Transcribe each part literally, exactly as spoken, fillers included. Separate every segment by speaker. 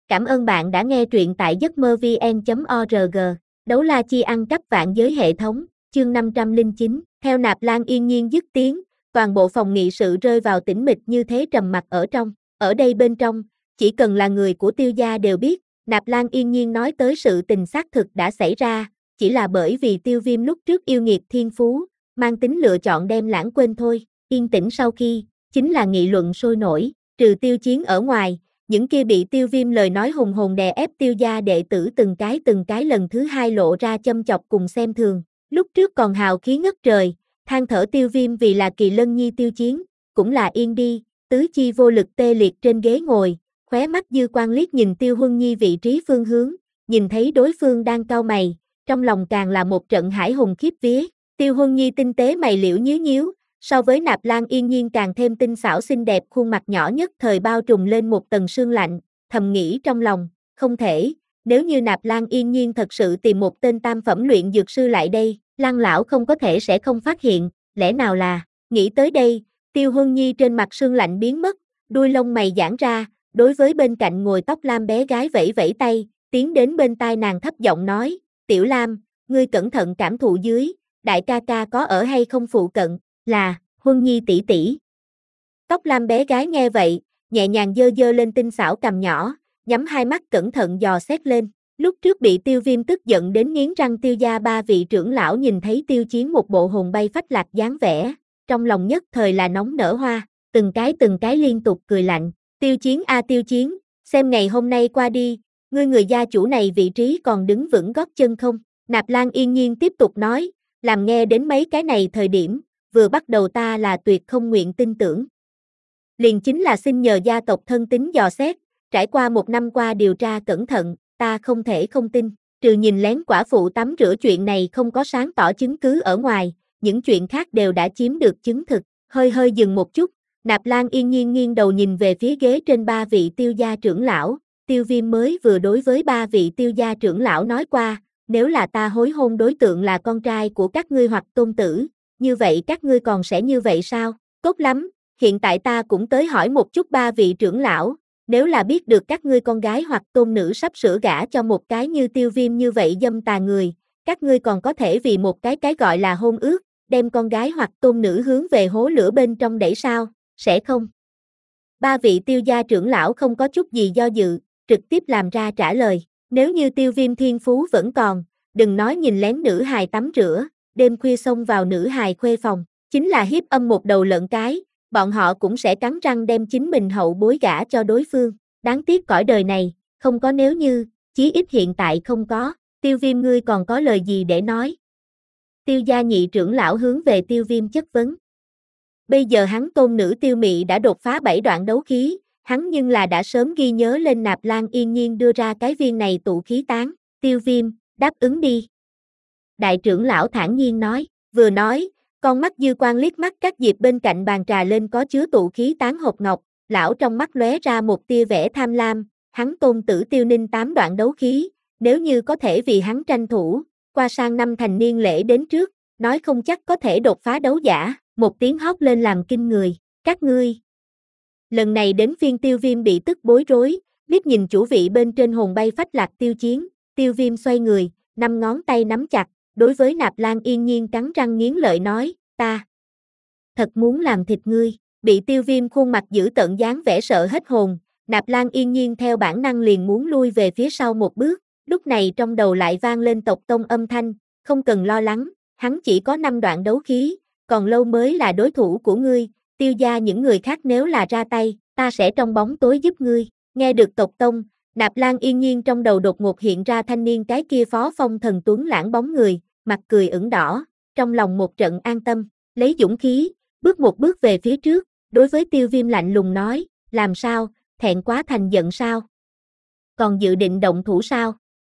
Speaker 1: Cảm ơn bạn đã nghe truyện tại giấc mơ vn chấm org. Đấu la chi ăn cắp vạn giới hệ thống, chương năm trăm lẻ chín. Theo Nạp Lan yên nhiên dứt tiếng, toàn bộ phòng nghị sự rơi vào tĩnh mịch như thế trầm mặc ở trong. Ở đây bên trong, chỉ cần là người của Tiêu gia đều biết, Nạp Lan yên nhiên nói tới sự tình xác thực đã xảy ra, chỉ là bởi vì Tiêu Viêm lúc trước yêu nghiệt thiên phú, mang tính lựa chọn đem lãng quên thôi. Yên tĩnh sau khi, chính là nghị luận sôi nổi, trừ Tiêu Chiến ở ngoài, những kia bị Tiêu Viêm lời nói hùng hồn đè ép Tiêu gia đệ tử từng cái từng cái lần thứ hai lộ ra châm chọc cùng xem thường. Lúc trước còn hào khí ngất trời, than thở Tiêu Viêm vì là kỳ lân nhi Tiêu Chiến, cũng là yên đi, tứ chi vô lực tê liệt trên ghế ngồi, khóe mắt dư quan liếc nhìn Tiêu Huân Nhi vị trí phương hướng, nhìn thấy đối phương đang cau mày, trong lòng càng là một trận hải hùng khiếp vía. Tiêu Huân Nhi tinh tế mày liễu nhíu nhíu, so với Nạp Lan yên nhiên càng thêm tinh xảo xinh đẹp, khuôn mặt nhỏ nhất thời bao trùm lên một tầng sương lạnh, thầm nghĩ trong lòng, không thể, nếu như Nạp Lan yên nhiên thật sự tìm một tên tam phẩm luyện dược sư lại đây, Lăng lão không có thể sẽ không phát hiện, lẽ nào là, nghĩ tới đây, Tiêu Huân Nhi trên mặt sương lạnh biến mất, đuôi lông mày giãn ra, đối với bên cạnh ngồi tóc lam bé gái vẫy vẫy tay, tiến đến bên tai nàng thấp giọng nói, Tiểu Lam, ngươi cẩn thận cảm thụ dưới, đại ca ca có ở hay không phụ cận, là, Huân Nhi tỷ tỷ. Tóc lam bé gái nghe vậy, nhẹ nhàng dơ dơ lên tinh xảo cằm nhỏ, nhắm hai mắt cẩn thận dò xét lên. Lúc trước bị Tiêu Viêm tức giận đến nghiến răng Tiêu gia ba vị trưởng lão nhìn thấy Tiêu Chiến một bộ hồn bay phách lạc dáng vẻ, trong lòng nhất thời là nóng nở hoa, từng cái từng cái liên tục cười lạnh. Tiêu Chiến a Tiêu Chiến, xem ngày hôm nay qua đi, ngươi người gia chủ này vị trí còn đứng vững gót chân không? Nạp Lan yên nhiên tiếp tục nói, làm nghe đến mấy cái này thời điểm, vừa bắt đầu ta là tuyệt không nguyện tin tưởng. Liền chính là xin nhờ gia tộc thân tín dò xét, trải qua một năm qua điều tra cẩn thận, ta không thể không tin, trừ nhìn lén quả phụ tắm rửa chuyện này không có sáng tỏ chứng cứ ở ngoài, những chuyện khác đều đã chiếm được chứng thực. Hơi hơi dừng một chút, Nạp Lan yên nhiên nghiêng đầu nhìn về phía ghế trên ba vị Tiêu gia trưởng lão, Tiêu Viêm mới vừa đối với ba vị Tiêu gia trưởng lão nói qua, nếu là ta hối hôn đối tượng là con trai của các ngươi hoặc tôn tử, như vậy các ngươi còn sẽ như vậy sao? Tốt lắm, hiện tại ta cũng tới hỏi một chút ba vị trưởng lão, nếu là biết được các ngươi con gái hoặc tôn nữ sắp sửa gả cho một cái như Tiêu Viêm như vậy dâm tà người, các ngươi còn có thể vì một cái cái gọi là hôn ước, đem con gái hoặc tôn nữ hướng về hố lửa bên trong đẩy sao? Sẽ không. Ba vị Tiêu gia trưởng lão không có chút gì do dự, trực tiếp làm ra trả lời, nếu như Tiêu Viêm thiên phú vẫn còn, đừng nói nhìn lén nữ hài tắm rửa, đêm khuya xông vào nữ hài khuê phòng, chính là hiếp âm một đầu lợn cái, bọn họ cũng sẽ cắn răng đem chính mình hậu bối gả cho đối phương. Đáng tiếc cõi đời này, không có nếu như, chí ít hiện tại không có. Tiêu Viêm ngươi còn có lời gì để nói? Tiêu gia nhị trưởng lão hướng về Tiêu Viêm chất vấn. Bây giờ hắn tôn nữ Tiêu Mị đã đột phá bảy đoạn đấu khí, hắn nhưng là đã sớm ghi nhớ lên Nạp Lan yên nhiên đưa ra cái viên này tụ khí tán. Tiêu Viêm, đáp ứng đi. Đại trưởng lão thản nhiên nói, vừa nói, con mắt dư quan liếc mắt các dịp bên cạnh bàn trà lên có chứa tụ khí tán hộp ngọc, lão trong mắt lóe ra một tia vẻ tham lam, hắn tôn tử Tiêu Ninh tám đoạn đấu khí, nếu như có thể vì hắn tranh thủ, qua sang năm thành niên lễ đến trước, nói không chắc có thể đột phá đấu giả, một tiếng hót lên làm kinh người, các ngươi. Lần này đến phiên Tiêu Viêm bị tức bối rối, liếc nhìn chủ vị bên trên hồn bay phách lạc Tiêu Chiến, Tiêu Viêm xoay người, năm ngón tay nắm chặt, đối với Nạp Lan yên nhiên cắn răng nghiến lợi nói, ta thật muốn làm thịt ngươi. Bị Tiêu Viêm khuôn mặt dữ tợn dáng vẻ sợ hết hồn, Nạp Lan yên nhiên theo bản năng liền muốn lui về phía sau một bước, lúc này trong đầu lại vang lên tộc tông âm thanh, không cần lo lắng, hắn chỉ có năm đoạn đấu khí, còn lâu mới là đối thủ của ngươi, Tiêu gia những người khác nếu là ra tay, ta sẽ trong bóng tối giúp ngươi. Nghe được tộc tông, Nạp Lan yên nhiên trong đầu đột ngột hiện ra thanh niên cái kia phó phong thần tuấn lãng bóng người, mặt cười ửng đỏ, trong lòng một trận an tâm, lấy dũng khí, bước một bước về phía trước, đối với Tiêu Viêm lạnh lùng nói, làm sao, thẹn quá thành giận sao? Còn dự định động thủ sao?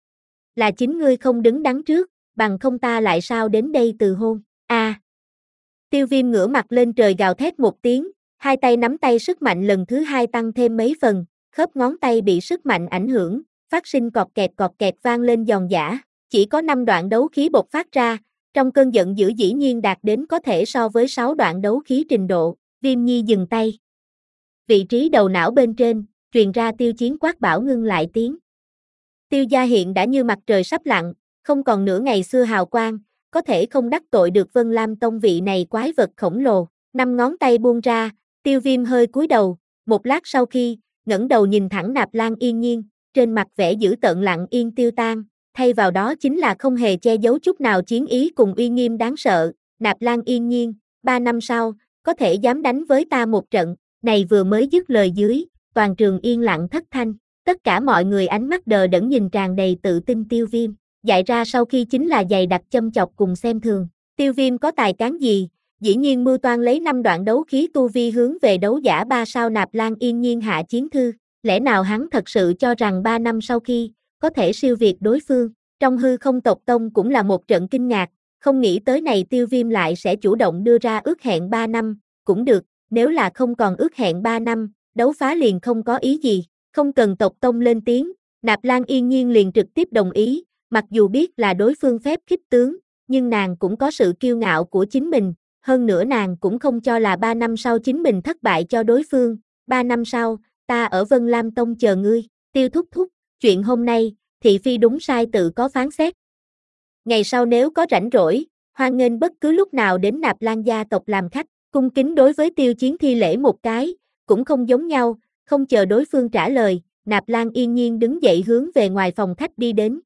Speaker 1: Là chính ngươi không đứng đắn trước, bằng không ta lại sao đến đây từ hôn, a à. Tiêu Viêm ngửa mặt lên trời gào thét một tiếng, hai tay nắm tay sức mạnh lần thứ hai tăng thêm mấy phần, khớp ngón tay bị sức mạnh ảnh hưởng, phát sinh cọt kẹt cọt kẹt vang lên giòn giã, chỉ có năm đoạn đấu khí bộc phát ra, trong cơn giận dữ dĩ nhiên đạt đến có thể so với sáu đoạn đấu khí trình độ. Viêm Nhi dừng tay. Vị trí đầu não bên trên, truyền ra Tiêu Chiến quát bảo ngưng lại tiếng. Tiêu gia hiện đã như mặt trời sắp lặn, không còn nửa ngày xưa hào quang, có thể không đắc tội được Vân Lam Tông vị này quái vật khổng lồ. Năm ngón tay buông ra, Tiêu Viêm hơi cúi đầu, một lát sau khi, ngẩng đầu nhìn thẳng Nạp Lan Yên Nhiên, trên mặt vẻ dữ tợn lặng yên tiêu tan, thay vào đó chính là không hề che giấu chút nào chiến ý cùng uy nghiêm đáng sợ. Nạp Lan Yên Nhiên, ba năm sau, có thể dám đánh với ta một trận, này vừa mới dứt lời dưới, toàn trường yên lặng thất thanh, tất cả mọi người ánh mắt đờ đẫn nhìn tràn đầy tự tin Tiêu Viêm, dại ra sau khi chính là dày đặc châm chọc cùng xem thường. Tiêu Viêm có tài cán gì, dĩ nhiên mưu toan lấy năm đoạn đấu khí tu vi hướng về đấu giả ba sao Nạp Lan Yên Nhiên hạ chiến thư, lẽ nào hắn thật sự cho rằng ba năm sau khi, có thể siêu việt đối phương. Trong hư không tộc tông cũng là một trận kinh ngạc, không nghĩ tới này Tiêu Viêm lại sẽ chủ động đưa ra ước hẹn ba năm, cũng được, nếu là không còn ước hẹn ba năm, đấu phá liền không có ý gì, không cần tộc tông lên tiếng, Nạp Lan Yên Nhiên liền trực tiếp đồng ý, mặc dù biết là đối phương phép khích tướng, nhưng nàng cũng có sự kiêu ngạo của chính mình, hơn nữa nàng cũng không cho là ba năm sau chính mình thất bại cho đối phương, ba năm sau, ta ở Vân Lam Tông chờ ngươi. Tiêu thúc thúc, chuyện hôm nay, thị phi đúng sai tự có phán xét. Ngày sau nếu có rảnh rỗi, hoan nghênh bất cứ lúc nào đến Nạp Lan gia tộc làm khách, cung kính đối với Tiêu Chiến thi lễ một cái, cũng không giống nhau, không chờ đối phương trả lời, Nạp Lan Yên Nhiên đứng dậy hướng về ngoài phòng khách đi đến.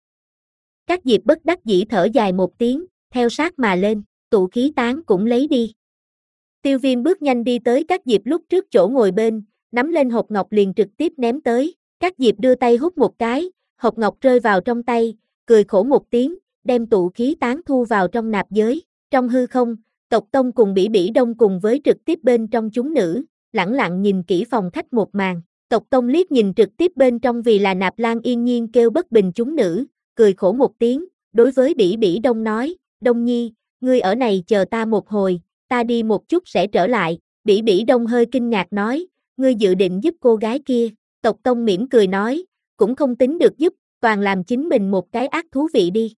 Speaker 1: Các Diệp bất đắc dĩ thở dài một tiếng, theo sát mà lên, tụ khí tán cũng lấy đi. Tiêu Viêm bước nhanh đi tới Các Diệp lúc trước chỗ ngồi bên, nắm lên hộp ngọc liền trực tiếp ném tới, Các Diệp đưa tay hút một cái, hộp ngọc rơi vào trong tay, cười khổ một tiếng, đem tụ khí tán thu vào trong nạp giới. Trong hư không, tộc tông cùng Bỉ Bỉ Đông cùng với trực tiếp bên trong chúng nữ, lẳng lặng nhìn kỹ phòng khách một màn. Tộc tông liếc nhìn trực tiếp bên trong vì là Nạp Lan Yên Nhiên kêu bất bình chúng nữ, cười khổ một tiếng, đối với Bỉ Bỉ Đông nói, Đông Nhi, ngươi ở này chờ ta một hồi, ta đi một chút sẽ trở lại. Bỉ Bỉ Đông hơi kinh ngạc nói, ngươi dự định giúp cô gái kia. Tộc tông mỉm cười nói, cũng không tính được giúp, toàn làm chính mình một cái ác thú vị đi.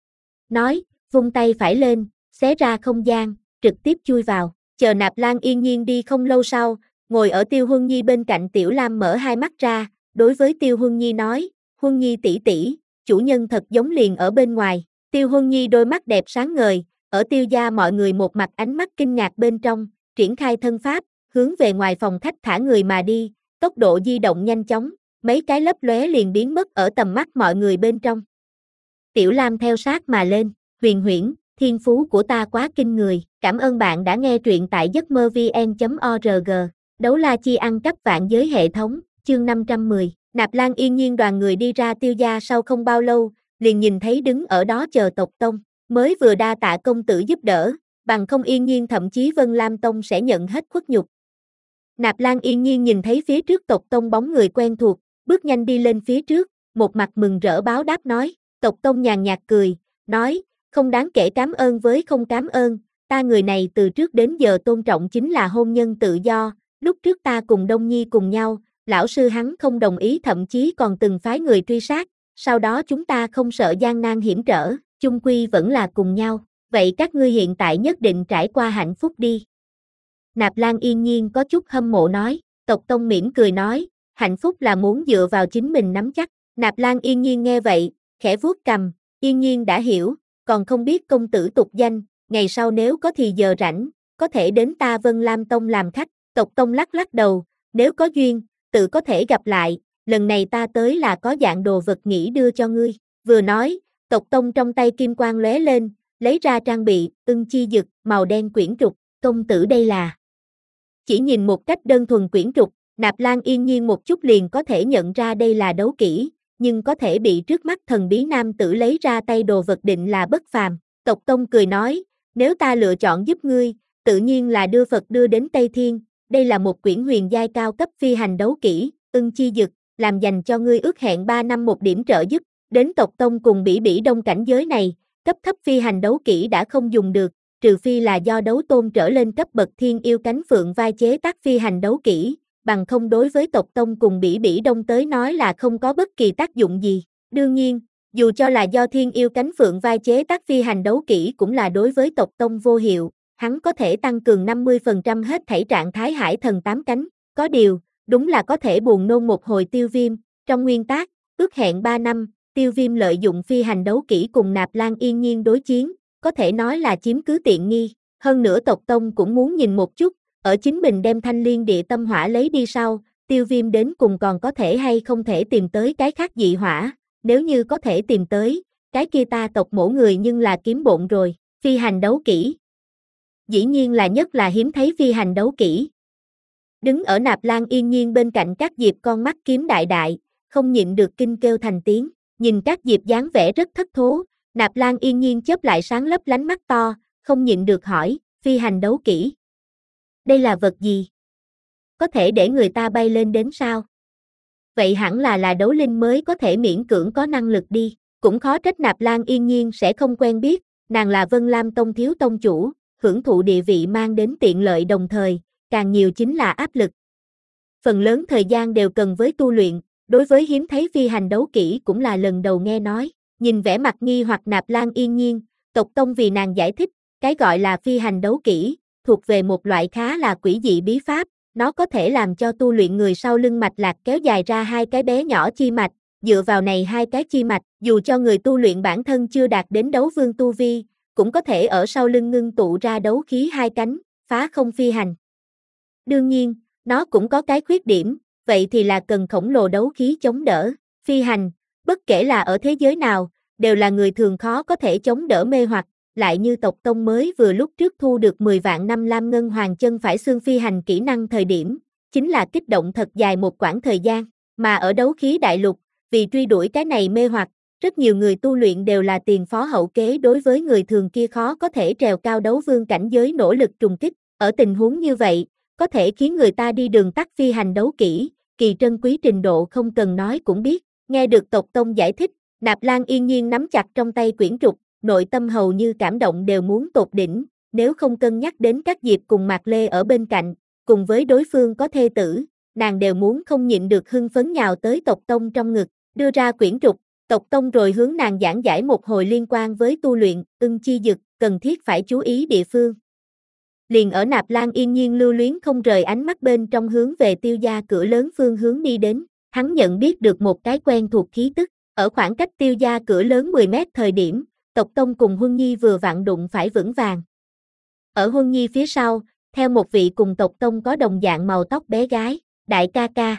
Speaker 1: Nói, vung tay phải lên, xé ra không gian, trực tiếp chui vào, chờ Nạp Lan Yên Nhiên đi không lâu sau, ngồi ở Tiêu Huân Nhi bên cạnh Tiểu Lam mở hai mắt ra, đối với Tiêu Huân Nhi nói, Huân Nhi tỷ tỷ, chủ nhân thật giống liền ở bên ngoài. Tiêu Huân Nhi đôi mắt đẹp sáng ngời, ở Tiêu gia mọi người một mặt ánh mắt kinh ngạc bên trong, triển khai thân pháp, hướng về ngoài phòng khách thả người mà đi, tốc độ di động nhanh chóng, mấy cái lấp lóe liền biến mất ở tầm mắt mọi người bên trong. Tiểu Lam theo sát mà lên, Huyền Huyễn, thiên phú của ta quá kinh người, cảm ơn bạn đã nghe truyện tại giấc mơ vn chấm org, đấu la chi ăn cắp vạn giới hệ thống, chương năm trăm mười, Nạp Lan Yên Nhiên đoàn người đi ra Tiêu gia sau không bao lâu, liền nhìn thấy đứng ở đó chờ tộc tông, mới vừa đa tạ công tử giúp đỡ, bằng không Yên Nhiên thậm chí Vân Lam Tông sẽ nhận hết khuất nhục. Nạp Lan Yên Nhiên nhìn thấy phía trước tộc tông bóng người quen thuộc, bước nhanh đi lên phía trước, một mặt mừng rỡ báo đáp nói, tộc tông nhàn nhạt cười, nói, không đáng kể cảm ơn với không cảm ơn, ta người này từ trước đến giờ tôn trọng chính là hôn nhân tự do, lúc trước ta cùng Đông Nhi cùng nhau, lão sư hắn không đồng ý thậm chí còn từng phái người truy sát, sau đó chúng ta không sợ gian nan hiểm trở, chung quy vẫn là cùng nhau, vậy các ngươi hiện tại nhất định trải qua hạnh phúc đi. Nạp Lan Yên Nhiên có chút hâm mộ nói, tộc tông mỉm cười nói, hạnh phúc là muốn dựa vào chính mình nắm chắc. Nạp Lan Yên Nhiên nghe vậy, khẽ vuốt cằm, Yên Nhiên đã hiểu, còn không biết công tử tục danh, ngày sau nếu có thì giờ rảnh, có thể đến ta Vân Lam Tông làm khách. Tộc tông lắc lắc đầu, nếu có duyên, tự có thể gặp lại, lần này ta tới là có dạng đồ vật nghĩ đưa cho ngươi. Vừa nói, tộc tông trong tay kim quang lóe lên, lấy ra trang bị, ưng chi dực, màu đen quyển trục, công tử đây là. Chỉ nhìn một cách đơn thuần quyển trục, Nạp Lan Yên Nhiên một chút liền có thể nhận ra đây là đấu kỹ, nhưng có thể bị trước mắt thần bí nam tử lấy ra tay đồ vật định là bất phàm. Tộc tông cười nói, nếu ta lựa chọn giúp ngươi, tự nhiên là đưa Phật đưa đến Tây Thiên, đây là một quyển huyền giai cao cấp phi hành đấu kỹ, ưng chi dực, làm dành cho ngươi ước hẹn ba năm một điểm trợ giúp, đến tộc tông cùng Bỉ Bỉ Đông cảnh giới này, cấp thấp phi hành đấu kỹ đã không dùng được, trừ phi là do đấu tôn trở lên cấp bậc thiên yêu cánh phượng vai chế tác phi hành đấu kỹ, bằng không đối với tộc tông cùng Bỉ Bỉ Đông tới nói là không có bất kỳ tác dụng gì. Đương nhiên, dù cho là do thiên yêu cánh phượng vai chế tác phi hành đấu kỹ cũng là đối với tộc tông vô hiệu, hắn có thể tăng cường năm mươi phần trăm hết thảy trạng thái hải thần tám cánh, có điều, đúng là có thể buồn nôn một hồi Tiêu Viêm, trong nguyên tác, ước hẹn ba năm, Tiêu Viêm lợi dụng phi hành đấu kỹ cùng Nạp Lan Yên Nhiên đối chiến, có thể nói là chiếm cứ tiện nghi, hơn nữa tộc tông cũng muốn nhìn một chút, ở chính mình đem Thanh Liên Địa Tâm Hỏa lấy đi sau, Tiêu Viêm đến cùng còn có thể hay không thể tìm tới cái khác dị hỏa, nếu như có thể tìm tới, cái kia ta tộc mổ người nhưng là kiếm bộn rồi, phi hành đấu kỹ. Dĩ nhiên là nhất là hiếm thấy phi hành đấu kỹ. Đứng ở Nạp Lan Yên Nhiên bên cạnh các Diệp con mắt kiếm đại đại, không nhịn được kinh kêu thành tiếng, nhìn các Diệp dáng vẻ rất thất thố, Nạp Lan Yên Nhiên chớp lại sáng lấp lánh mắt to, không nhịn được hỏi, phi hành đấu kỹ. Đây là vật gì? Có thể để người ta bay lên đến sao? Vậy hẳn là là đấu linh mới có thể miễn cưỡng có năng lực đi, cũng khó trách Nạp Lan Yên Nhiên sẽ không quen biết, nàng là Vân Lam Tông thiếu tông chủ, hưởng thụ địa vị mang đến tiện lợi đồng thời, càng nhiều chính là áp lực. Phần lớn thời gian đều cần với tu luyện, đối với hiếm thấy phi hành đấu kỹ cũng là lần đầu nghe nói, nhìn vẻ mặt nghi hoặc Nạp Lan Yên Nhiên, tộc tông vì nàng giải thích, cái gọi là phi hành đấu kỹ, thuộc về một loại khá là quỷ dị bí pháp, nó có thể làm cho tu luyện người sau lưng mạch lạc kéo dài ra hai cái bé nhỏ chi mạch, dựa vào này hai cái chi mạch, dù cho người tu luyện bản thân chưa đạt đến đấu vương tu vi, cũng có thể ở sau lưng ngưng tụ ra đấu khí hai cánh, phá không phi hành. Đương nhiên, nó cũng có cái khuyết điểm, vậy thì là cần khổng lồ đấu khí chống đỡ, phi hành, bất kể là ở thế giới nào, đều là người thường khó có thể chống đỡ mê hoặc, lại như tộc tông mới vừa lúc trước thu được mười vạn năm lam ngân hoàng chân phải xương phi hành kỹ năng thời điểm, chính là kích động thật dài một quãng thời gian, mà ở đấu khí đại lục, vì truy đuổi cái này mê hoặc, rất nhiều người tu luyện đều là tiền phó hậu kế đối với người thường kia khó có thể trèo cao đấu vương cảnh giới nỗ lực trùng kích, ở tình huống như vậy, có thể khiến người ta đi đường tắt phi hành đấu kỹ, kỳ trân quý trình độ không cần nói cũng biết, nghe được tộc tông giải thích, Nạp Lan Yên Nhiên nắm chặt trong tay quyển trục, nội tâm hầu như cảm động đều muốn tột đỉnh, nếu không cân nhắc đến các Diệp cùng Mạc Lê ở bên cạnh, cùng với đối phương có thê tử, nàng đều muốn không nhịn được hưng phấn nhào tới tộc tông trong ngực, đưa ra quyển trục, tộc tông rồi hướng nàng giảng giải một hồi liên quan với tu luyện, ưng chi dực, cần thiết phải chú ý địa phương. Liền ở Nạp Lan Yên Nhiên lưu luyến không rời ánh mắt bên trong hướng về Tiêu gia cửa lớn phương hướng đi đến, hắn nhận biết được một cái quen thuộc khí tức, ở khoảng cách Tiêu gia cửa lớn mười mét thời điểm, tộc tông cùng Huân Nhi vừa vặn đụng phải vững vàng. Ở Huân Nhi phía sau, theo một vị cùng tộc tông có đồng dạng màu tóc bé gái, đại ca ca.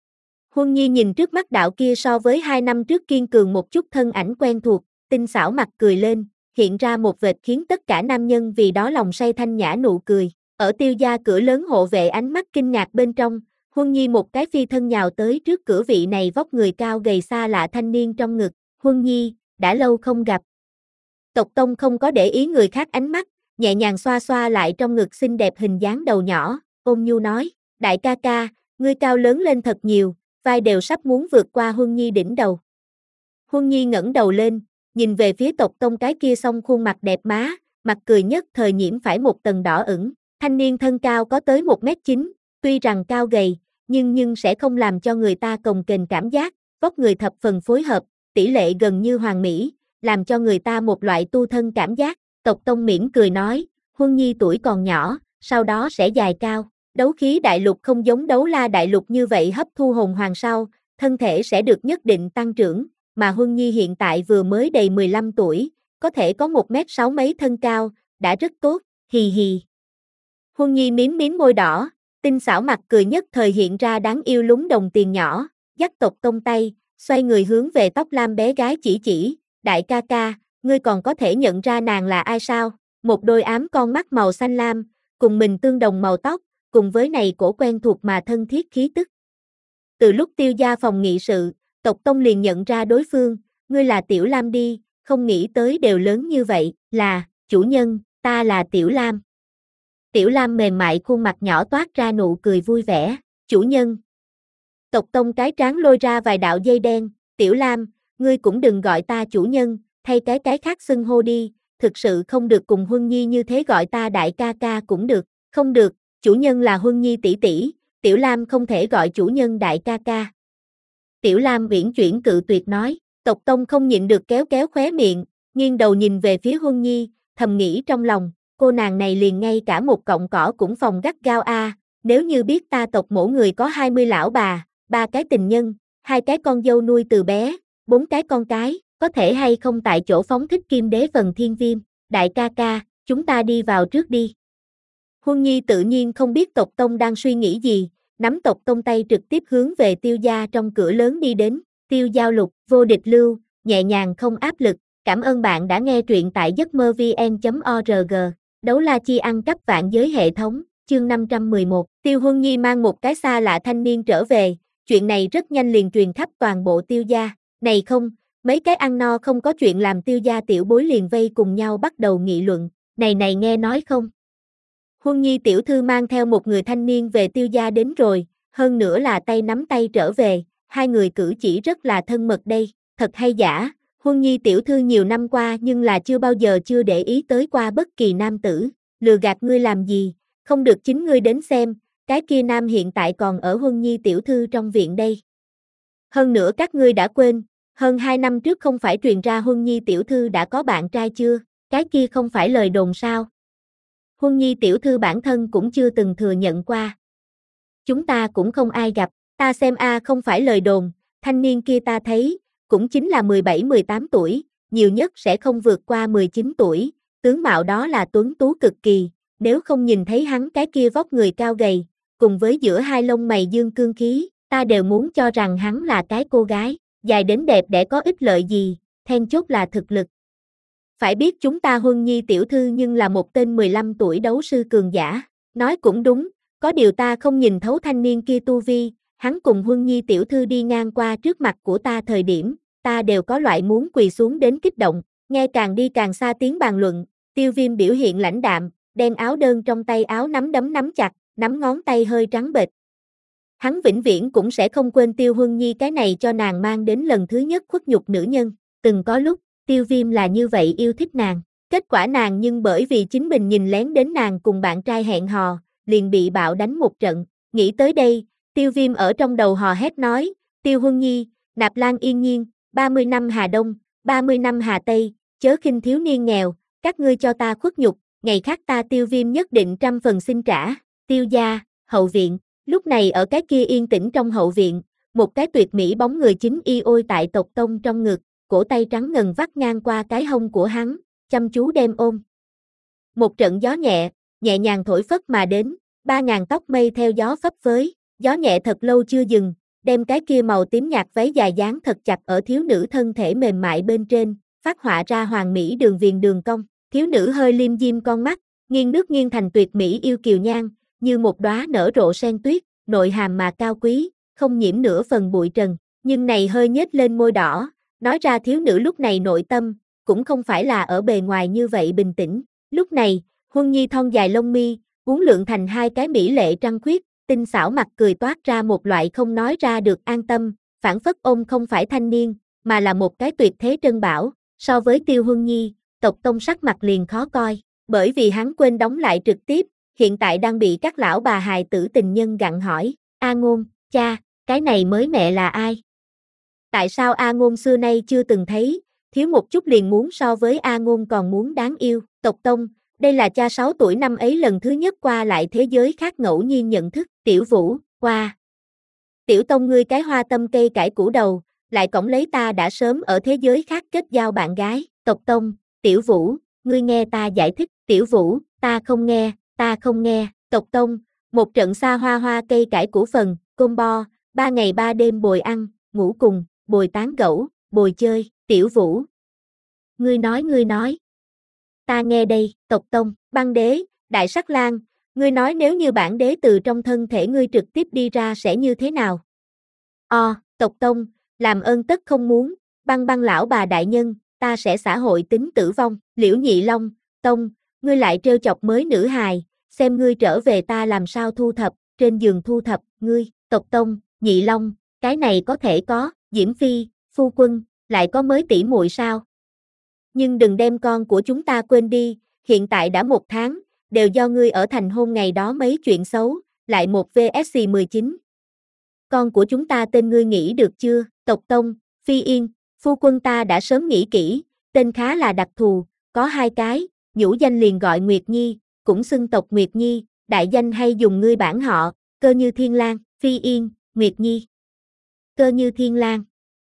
Speaker 1: Huân Nhi nhìn trước mắt đạo kia so với hai năm trước kiên cường một chút thân ảnh quen thuộc, tinh xảo mặt cười lên, hiện ra một vệt khiến tất cả nam nhân vì đó lòng say thanh nhã nụ cười. Ở Tiêu gia cửa lớn hộ vệ ánh mắt kinh ngạc bên trong, Huân Nhi một cái phi thân nhào tới trước cửa vị này vóc người cao gầy xa lạ thanh niên trong ngực. Huân Nhi, đã lâu không gặp. Tộc tông không có để ý người khác ánh mắt, nhẹ nhàng xoa xoa lại trong ngực xinh đẹp hình dáng đầu nhỏ, ôn nhu nói, đại ca ca, ngươi cao lớn lên thật nhiều, vai đều sắp muốn vượt qua Huân Nhi đỉnh đầu. Huân Nhi ngẩng đầu lên, nhìn về phía tộc tông cái kia song khuôn mặt đẹp má, mặt cười nhất thời nhiễm phải một tầng đỏ ửng, thanh niên thân cao có tới một mét chín, tuy rằng cao gầy, nhưng nhưng sẽ không làm cho người ta cồng kềnh cảm giác, vóc người thập phần phối hợp, tỷ lệ gần như hoàn mỹ, làm cho người ta một loại tu thân cảm giác, tộc tông mỉm cười nói, Huân Nhi tuổi còn nhỏ, sau đó sẽ dài cao, đấu khí đại lục không giống đấu la đại lục như vậy hấp thu hồn hoàng sau, thân thể sẽ được nhất định tăng trưởng, mà Huân Nhi hiện tại vừa mới đầy mười lăm tuổi, có thể có một mét sáu mấy thân cao, đã rất tốt, hì hì. Huân Nhi miếm miếm môi đỏ, tinh xảo mặt cười nhất thời hiện ra đáng yêu lúng đồng tiền nhỏ, dắt tộc tông tay, xoay người hướng về tóc lam bé gái chỉ chỉ, đại ca ca, ngươi còn có thể nhận ra nàng là ai sao? Một đôi ám con mắt màu xanh lam, cùng mình tương đồng màu tóc, cùng với này cổ quen thuộc mà thân thiết khí tức. Từ lúc Tiêu gia phòng nghị sự, tộc tông liền nhận ra đối phương, ngươi là Tiểu Lam đi, không nghĩ tới đều lớn như vậy, là, chủ nhân, ta là Tiểu Lam. Tiểu Lam mềm mại khuôn mặt nhỏ toát ra nụ cười vui vẻ, chủ nhân. Tộc tông cái trán lôi ra vài đạo dây đen, Tiểu Lam, ngươi cũng đừng gọi ta chủ nhân, thay cái cái khác xưng hô đi, thực sự không được cùng Huân Nhi như thế gọi ta đại ca ca cũng được, không được, chủ nhân là Huân Nhi tỷ tỷ, Tiểu Lam không thể gọi chủ nhân đại ca ca. Tiểu Lam uyển chuyển cự tuyệt nói, tộc tông không nhịn được kéo kéo khóe miệng, nghiêng đầu nhìn về phía Huân Nhi, thầm nghĩ trong lòng, cô nàng này liền ngay cả một cọng cỏ cũng phòng gắt gao a, nếu như biết ta tộc mỗi người có hai mươi lão bà, ba cái tình nhân, hai cái con dâu nuôi từ bé, bốn cái con cái, có thể hay không tại chỗ phóng thích kim đế phần thiên viêm, đại ca ca, chúng ta đi vào trước đi. Huân Nhi tự nhiên không biết tộc tông đang suy nghĩ gì, nắm tộc tông tay trực tiếp hướng về Tiêu gia trong cửa lớn đi đến, Tiêu Giao Lục, vô địch lưu, nhẹ nhàng không áp lực, cảm ơn bạn đã nghe truyện tại giấc mơ vn chấm org, đấu la chi ăn cắp vạn giới hệ thống, chương năm trăm mười một, Tiêu Huân Nhi mang một cái xa lạ thanh niên trở về, chuyện này rất nhanh liền truyền khắp toàn bộ Tiêu gia, này không, mấy cái ăn no không có chuyện làm Tiêu gia tiểu bối liền vây cùng nhau bắt đầu nghị luận, này này nghe nói không? Huân Nhi tiểu thư mang theo một người thanh niên về Tiêu gia đến rồi, hơn nữa là tay nắm tay trở về, hai người cử chỉ rất là thân mật đây, thật hay giả, Huân Nhi tiểu thư nhiều năm qua nhưng là chưa bao giờ chưa để ý tới qua bất kỳ nam tử, lừa gạt ngươi làm gì, không được chính ngươi đến xem, cái kia nam hiện tại còn ở Huân Nhi tiểu thư trong viện đây. Hơn nữa các ngươi đã quên, hơn hai năm trước không phải truyền ra Huân Nhi tiểu thư đã có bạn trai chưa, cái kia không phải lời đồn sao? Huân Nhi tiểu thư bản thân cũng chưa từng thừa nhận qua. Chúng ta cũng không ai gặp, ta xem a không phải lời đồn, thanh niên kia ta thấy, cũng chính là mười bảy mười tám tuổi, nhiều nhất sẽ không vượt qua mười chín tuổi, tướng mạo đó là tuấn tú cực kỳ, nếu không nhìn thấy hắn cái kia vóc người cao gầy, cùng với giữa hai lông mày dương cương khí, ta đều muốn cho rằng hắn là cái cô gái, dài đến đẹp để có ích lợi gì, then chốt là thực lực. Phải biết chúng ta Huân Nhi tiểu thư nhưng là một tên mười lăm tuổi đấu sư cường giả, nói cũng đúng, có điều ta không nhìn thấu thanh niên kia tu vi, hắn cùng Huân Nhi tiểu thư đi ngang qua trước mặt của ta thời điểm, ta đều có loại muốn quỳ xuống đến kích động, nghe càng đi càng xa tiếng bàn luận, Tiêu Viêm biểu hiện lãnh đạm, đen áo đơn trong tay áo nắm đấm nắm chặt, nắm ngón tay hơi trắng bệch. Hắn vĩnh viễn cũng sẽ không quên Tiêu Huân Nhi cái này cho nàng mang đến lần thứ nhất khuất nhục nữ nhân, từng có lúc, Tiêu Viêm là như vậy yêu thích nàng, kết quả nàng nhưng bởi vì chính mình nhìn lén đến nàng cùng bạn trai hẹn hò, liền bị bạo đánh một trận, nghĩ tới đây, Tiêu Viêm ở trong đầu hò hét nói, Tiêu Huân Nhi, Nạp Lan yên nhiên, ba mươi năm Hà Đông, ba mươi năm Hà Tây, chớ khinh thiếu niên nghèo, các ngươi cho ta khuất nhục, ngày khác ta Tiêu Viêm nhất định trăm phần xin trả, Tiêu gia, hậu viện, lúc này ở cái kia yên tĩnh trong hậu viện, một cái tuyệt mỹ bóng người chính y ôi tại tộc tông trong ngực, cổ tay trắng ngần vắt ngang qua cái hông của hắn, chăm chú đem ôm. Một trận gió nhẹ, nhẹ nhàng thổi phất mà đến, ba ngàn tóc mây theo gió phấp phới, gió nhẹ thật lâu chưa dừng, đem cái kia màu tím nhạt váy dài dáng thật chặt ở thiếu nữ thân thể mềm mại bên trên, phát họa ra hoàn mỹ đường viền đường cong, thiếu nữ hơi liêm diêm con mắt, nghiêng nước nghiêng thành tuyệt mỹ yêu kiều nhan, như một đóa nở rộ sen tuyết, nội hàm mà cao quý, không nhiễm nửa phần bụi trần, nhưng này hơi nhếch lên môi đỏ, nói ra thiếu nữ lúc này nội tâm, cũng không phải là ở bề ngoài như vậy bình tĩnh. Lúc này, Huân Nhi thon dài lông mi, uốn lượn thành hai cái mỹ lệ trăng khuyết, tinh xảo mặt cười toát ra một loại không nói ra được an tâm, phản phất ôm không phải thanh niên, mà là một cái tuyệt thế trân bảo, so với Tiêu Huân Nhi, tộc tông sắc mặt liền khó coi, bởi vì hắn quên đóng lại trực tiếp, hiện tại đang bị các lão bà hài tử tình nhân gặng hỏi, A Ngôn, cha, cái này mới mẹ là ai? Tại sao A Ngôn xưa nay chưa từng thấy, thiếu một chút liền muốn so với A Ngôn còn muốn đáng yêu, tộc tông, đây là cha sáu tuổi năm ấy lần thứ nhất qua lại thế giới khác ngẫu nhiên nhận thức, Tiểu Vũ, qua. Tiểu Tông ngươi cái hoa tâm cây cải củ đầu, lại cổng lấy ta đã sớm ở thế giới khác kết giao bạn gái, tộc Tông, Tiểu Vũ, ngươi nghe ta giải thích, Tiểu Vũ, ta không nghe, ta không nghe, tộc Tông, một trận xa hoa hoa cây cải củ phần, combo, ba ngày ba đêm bồi ăn, ngủ cùng, bồi tán gẫu, bồi chơi, Tiểu Vũ. Ngươi nói ngươi nói. Ta nghe đây, tộc Tông, băng đế, đại sắc lang, ngươi nói nếu như bản đế từ trong thân thể ngươi trực tiếp đi ra sẽ như thế nào? O, tộc Tông, làm ơn tất không muốn, băng băng lão bà đại nhân, ta sẽ xã hội tính tử vong, Liễu Nhị Long, Tông, ngươi lại trêu chọc mới nữ hài, xem ngươi trở về ta làm sao thu thập, trên giường thu thập, ngươi, tộc Tông, Nhị Long, cái này có thể có, Diễm Phi, phu quân, lại có mới tỷ muội sao? Nhưng đừng đem con của chúng ta quên đi, hiện tại đã một tháng, đều do ngươi ở thành hôn ngày đó mấy chuyện xấu, lại một vs mười chín. Con của chúng ta tên ngươi nghĩ được chưa, tộc Tông, Phi Yên, phu quân ta đã sớm nghĩ kỹ, tên khá là đặc thù, có hai cái, nhũ danh liền gọi Nguyệt Nhi, cũng xưng tộc Nguyệt Nhi, đại danh hay dùng ngươi bản họ, Cơ Như Thiên Lang, Phi Yên, Nguyệt Nhi. Cơ Như Thiên Lang.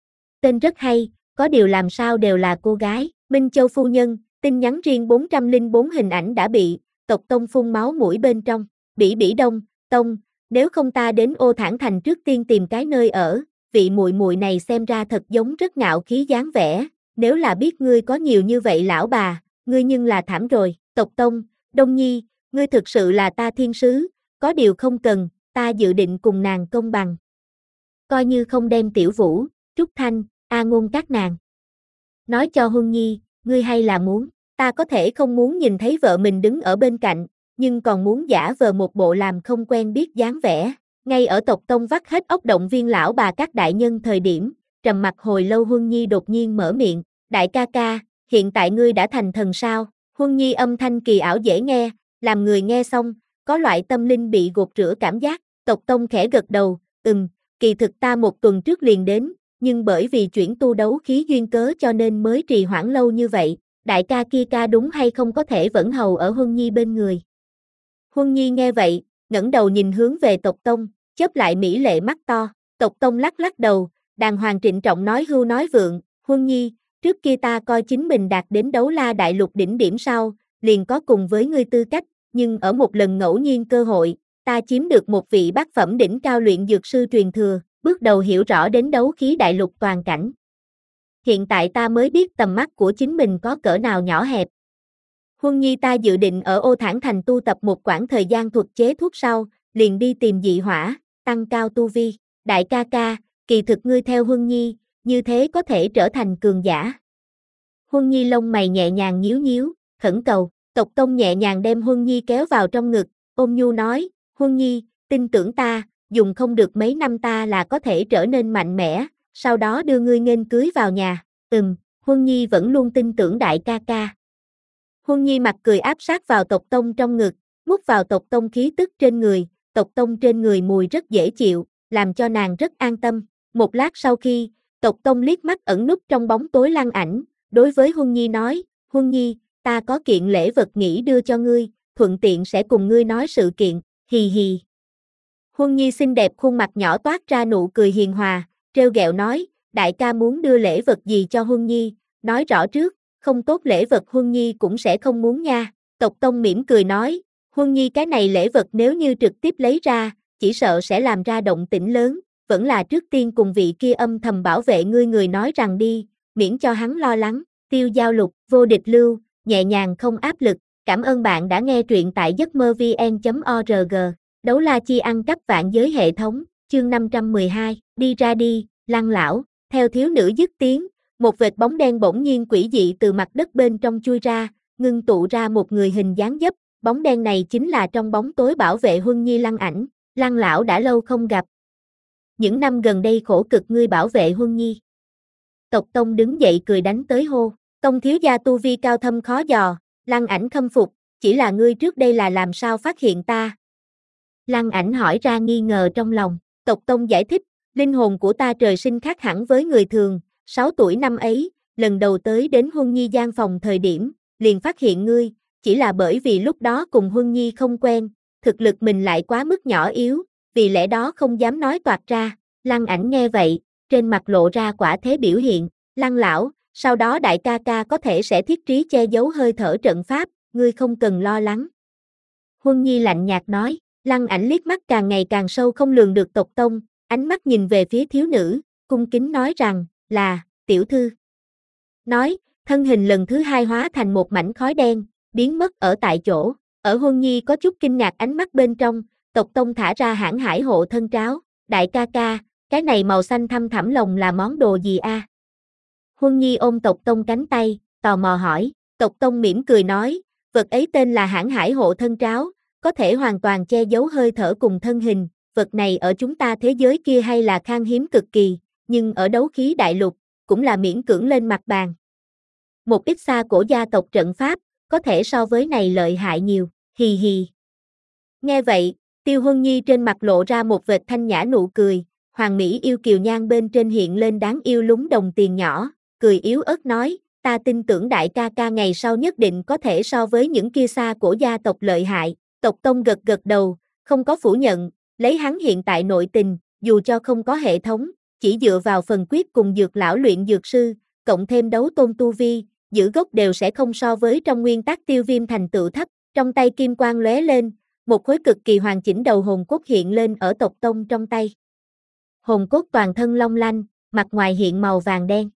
Speaker 1: Tên rất hay, có điều làm sao đều là cô gái. Minh Châu phu nhân, tin nhắn riêng bốn trăm lẻ bốn hình ảnh đã bị tộc Tông phun máu mũi bên trong. Bỉ Bỉ Đông, Tông, nếu không ta đến Ô Thản Thành trước tiên tìm cái nơi ở, vị muội muội này xem ra thật giống rất ngạo khí dáng vẻ, nếu là biết ngươi có nhiều như vậy lão bà, ngươi nhưng là thảm rồi. Tộc Tông, Đông Nhi, ngươi thực sự là ta thiên sứ, có điều không cần, ta dự định cùng nàng công bằng. Coi như không đem Tiểu Vũ, Trúc Thanh, A Ngôn các nàng. Nói cho Huân Nhi, ngươi hay là muốn, ta có thể không muốn nhìn thấy vợ mình đứng ở bên cạnh, nhưng còn muốn giả vờ một bộ làm không quen biết dáng vẻ. Ngay ở tộc Tông vắt hết óc động viên lão bà các đại nhân thời điểm, trầm mặc hồi lâu Huân Nhi đột nhiên mở miệng, đại ca ca, hiện tại ngươi đã thành thần sao? Huân Nhi âm thanh kỳ ảo dễ nghe, làm người nghe xong, có loại tâm linh bị gột rửa cảm giác. Tộc Tông khẽ gật đầu, ừm, kỳ thực ta một tuần trước liền đến, nhưng bởi vì chuyển tu đấu khí duyên cớ cho nên mới trì hoãn lâu như vậy, đại ca kia ca đúng hay không có thể vẫn hầu ở Huân Nhi bên người. Huân Nhi nghe vậy, ngẩng đầu nhìn hướng về tộc Tông, chớp lại mỹ lệ mắt to. Tộc Tông lắc lắc đầu, đàng hoàng trịnh trọng nói hưu nói vượng, Huân Nhi, trước kia ta coi chính mình đạt đến đấu la đại lục đỉnh điểm sau, liền có cùng với ngươi tư cách, nhưng ở một lần ngẫu nhiên cơ hội, ta chiếm được một vị bát phẩm đỉnh cao luyện dược sư truyền thừa, bước đầu hiểu rõ đến đấu khí đại lục toàn cảnh. Hiện tại ta mới biết tầm mắt của chính mình có cỡ nào nhỏ hẹp. Huân Nhi ta dự định ở Ô Thản Thành tu tập một quãng thời gian thuật chế thuốc sau, liền đi tìm dị hỏa, tăng cao tu vi. Đại ca ca, kỳ thực ngươi theo Huân Nhi, như thế có thể trở thành cường giả. Huân Nhi lông mày nhẹ nhàng nhíu nhíu, khẩn cầu. Tộc Tông nhẹ nhàng đem Huân Nhi kéo vào trong ngực, ôm nhu nói, Huân Nhi, tin tưởng ta, dùng không được mấy năm ta là có thể trở nên mạnh mẽ, sau đó đưa ngươi nghênh cưới vào nhà. Ừm, Huân Nhi vẫn luôn tin tưởng đại ca ca. Huân Nhi mặt cười áp sát vào tộc Tông trong ngực, mút vào tộc Tông khí tức trên người, tộc Tông trên người mùi rất dễ chịu, làm cho nàng rất an tâm. Một lát sau khi, tộc Tông liếc mắt ẩn núp trong bóng tối Lăng Ảnh, đối với Huân Nhi nói, Huân Nhi, ta có kiện lễ vật nghĩ đưa cho ngươi, thuận tiện sẽ cùng ngươi nói sự kiện, hì hì. Huân Nhi xinh đẹp khuôn mặt nhỏ toát ra nụ cười hiền hòa, trêu ghẹo nói, đại ca muốn đưa lễ vật gì cho Huân Nhi, nói rõ trước, không tốt lễ vật Huân Nhi cũng sẽ không muốn nha. Tộc Tông mỉm cười nói, Huân Nhi cái này lễ vật nếu như trực tiếp lấy ra, chỉ sợ sẽ làm ra động tĩnh lớn, vẫn là trước tiên cùng vị kia âm thầm bảo vệ ngươi người nói rằng đi, miễn cho hắn lo lắng. Tiêu Giao Lục, vô địch lưu, nhẹ nhàng không áp lực. Cảm ơn bạn đã nghe truyện tại giấc mơ vn chấm org. Đấu la chi ăn cắp vạn giới hệ thống, chương năm trăm mười hai, đi ra đi, Lăng lão. Theo thiếu nữ dứt tiếng, một vệt bóng đen bỗng nhiên quỷ dị từ mặt đất bên trong chui ra, ngưng tụ ra một người hình dáng dấp, bóng đen này chính là trong bóng tối bảo vệ Huân Nhi Lăng Ảnh. Lăng lão đã lâu không gặp. Những năm gần đây khổ cực ngươi bảo vệ Huân Nhi. Tộc Tông đứng dậy cười đánh tới hô, Tông thiếu gia tu vi cao thâm khó dò, Lăng Ảnh khâm phục, chỉ là ngươi trước đây là làm sao phát hiện ta? Lăng Ảnh hỏi ra nghi ngờ trong lòng, Tộc Tông giải thích, linh hồn của ta trời sinh khác hẳn với người thường, sáu tuổi năm ấy, lần đầu tới đến Huân Nhi gian phòng thời điểm, liền phát hiện ngươi, chỉ là bởi vì lúc đó cùng Huân Nhi không quen, thực lực mình lại quá mức nhỏ yếu, vì lẽ đó không dám nói toạc ra. Lăng Ảnh nghe vậy, trên mặt lộ ra quả thế biểu hiện, Lăng lão, sau đó đại ca ca có thể sẽ thiết trí che giấu hơi thở trận pháp, ngươi không cần lo lắng. Huân Nhi lạnh nhạt nói, Lăng Ảnh liếc mắt càng ngày càng sâu không lường được Tộc Tông, ánh mắt nhìn về phía thiếu nữ, cung kính nói rằng, là, tiểu thư. Nói, thân hình lần thứ hai hóa thành một mảnh khói đen, biến mất ở tại chỗ. Ở Huân Nhi có chút kinh ngạc ánh mắt bên trong, Tộc Tông thả ra hãn hải hộ thân tráo, đại ca ca, cái này màu xanh thăm thẳm lồng là món đồ gì a? Huân Nhi ôm Tộc Tông cánh tay, tò mò hỏi, Tộc Tông mỉm cười nói, vật ấy tên là hãn hải hộ thân tráo, có thể hoàn toàn che giấu hơi thở cùng thân hình, vật này ở chúng ta thế giới kia hay là khan hiếm cực kỳ, nhưng ở đấu khí đại lục, cũng là miễn cưỡng lên mặt bàn. Một ít xa cổ gia tộc trận pháp, có thể so với này lợi hại nhiều, hì hì. Nghe vậy, Tiêu Huân Nhi trên mặt lộ ra một vệt thanh nhã nụ cười, hoàng mỹ yêu kiều nhan bên trên hiện lên đáng yêu lúng đồng tiền nhỏ, cười yếu ớt nói, ta tin tưởng đại ca ca ngày sau nhất định có thể so với những kia xa cổ gia tộc lợi hại, Tộc Tông gật gật đầu, không có phủ nhận, lấy hắn hiện tại nội tình, dù cho không có hệ thống, chỉ dựa vào phần quyết cùng dược lão luyện dược sư, cộng thêm đấu tôn tu vi, giữ gốc đều sẽ không so với trong nguyên tắc Tiêu Viêm thành tựu thấp. Trong tay kim quang lóe lên, một khối cực kỳ hoàn chỉnh đầu hồn cốt hiện lên ở Tộc Tông trong tay. Hồn cốt toàn thân long lanh, mặt ngoài hiện màu vàng đen.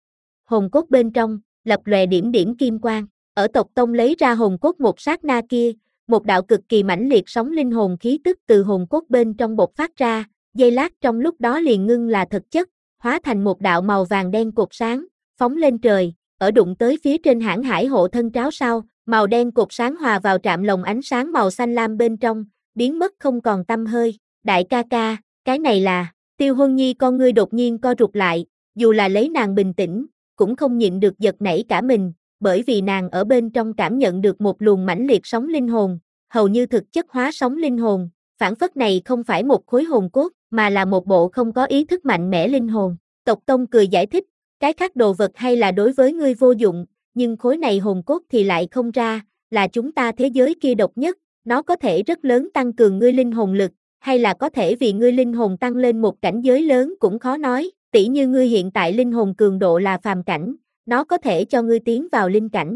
Speaker 1: Hồn cốt bên trong, lập lòe điểm điểm kim quang. Ở Tộc Tông lấy ra hồn cốt một sát na kia, một đạo cực kỳ mãnh liệt sóng linh hồn khí tức từ hồn cốt bên trong bộc phát ra, giây lát trong lúc đó liền ngưng là thực chất, hóa thành một đạo màu vàng đen cột sáng, phóng lên trời, ở đụng tới phía trên hãn hải hộ thân tráo sau, màu đen cột sáng hòa vào trạm lồng ánh sáng màu xanh lam bên trong, biến mất không còn tăm hơi. Đại ca ca, cái này là, Tiêu Huân Nhi con ngươi đột nhiên co rụt lại, dù là lấy nàng bình tĩnh, cũng không nhịn được giật nảy cả mình, bởi vì nàng ở bên trong cảm nhận được một luồng mãnh liệt sóng linh hồn, hầu như thực chất hóa sóng linh hồn, phản phất này không phải một khối hồn cốt, mà là một bộ không có ý thức mạnh mẽ linh hồn. Tộc Tông cười giải thích, cái khác đồ vật hay là đối với ngươi vô dụng, nhưng khối này hồn cốt thì lại không ra, là chúng ta thế giới kia độc nhất, nó có thể rất lớn tăng cường ngươi linh hồn lực, hay là có thể vì ngươi linh hồn tăng lên một cảnh giới lớn cũng khó nói, tỉ như ngươi hiện tại linh hồn cường độ là phàm cảnh, nó có thể cho ngươi tiến vào linh cảnh.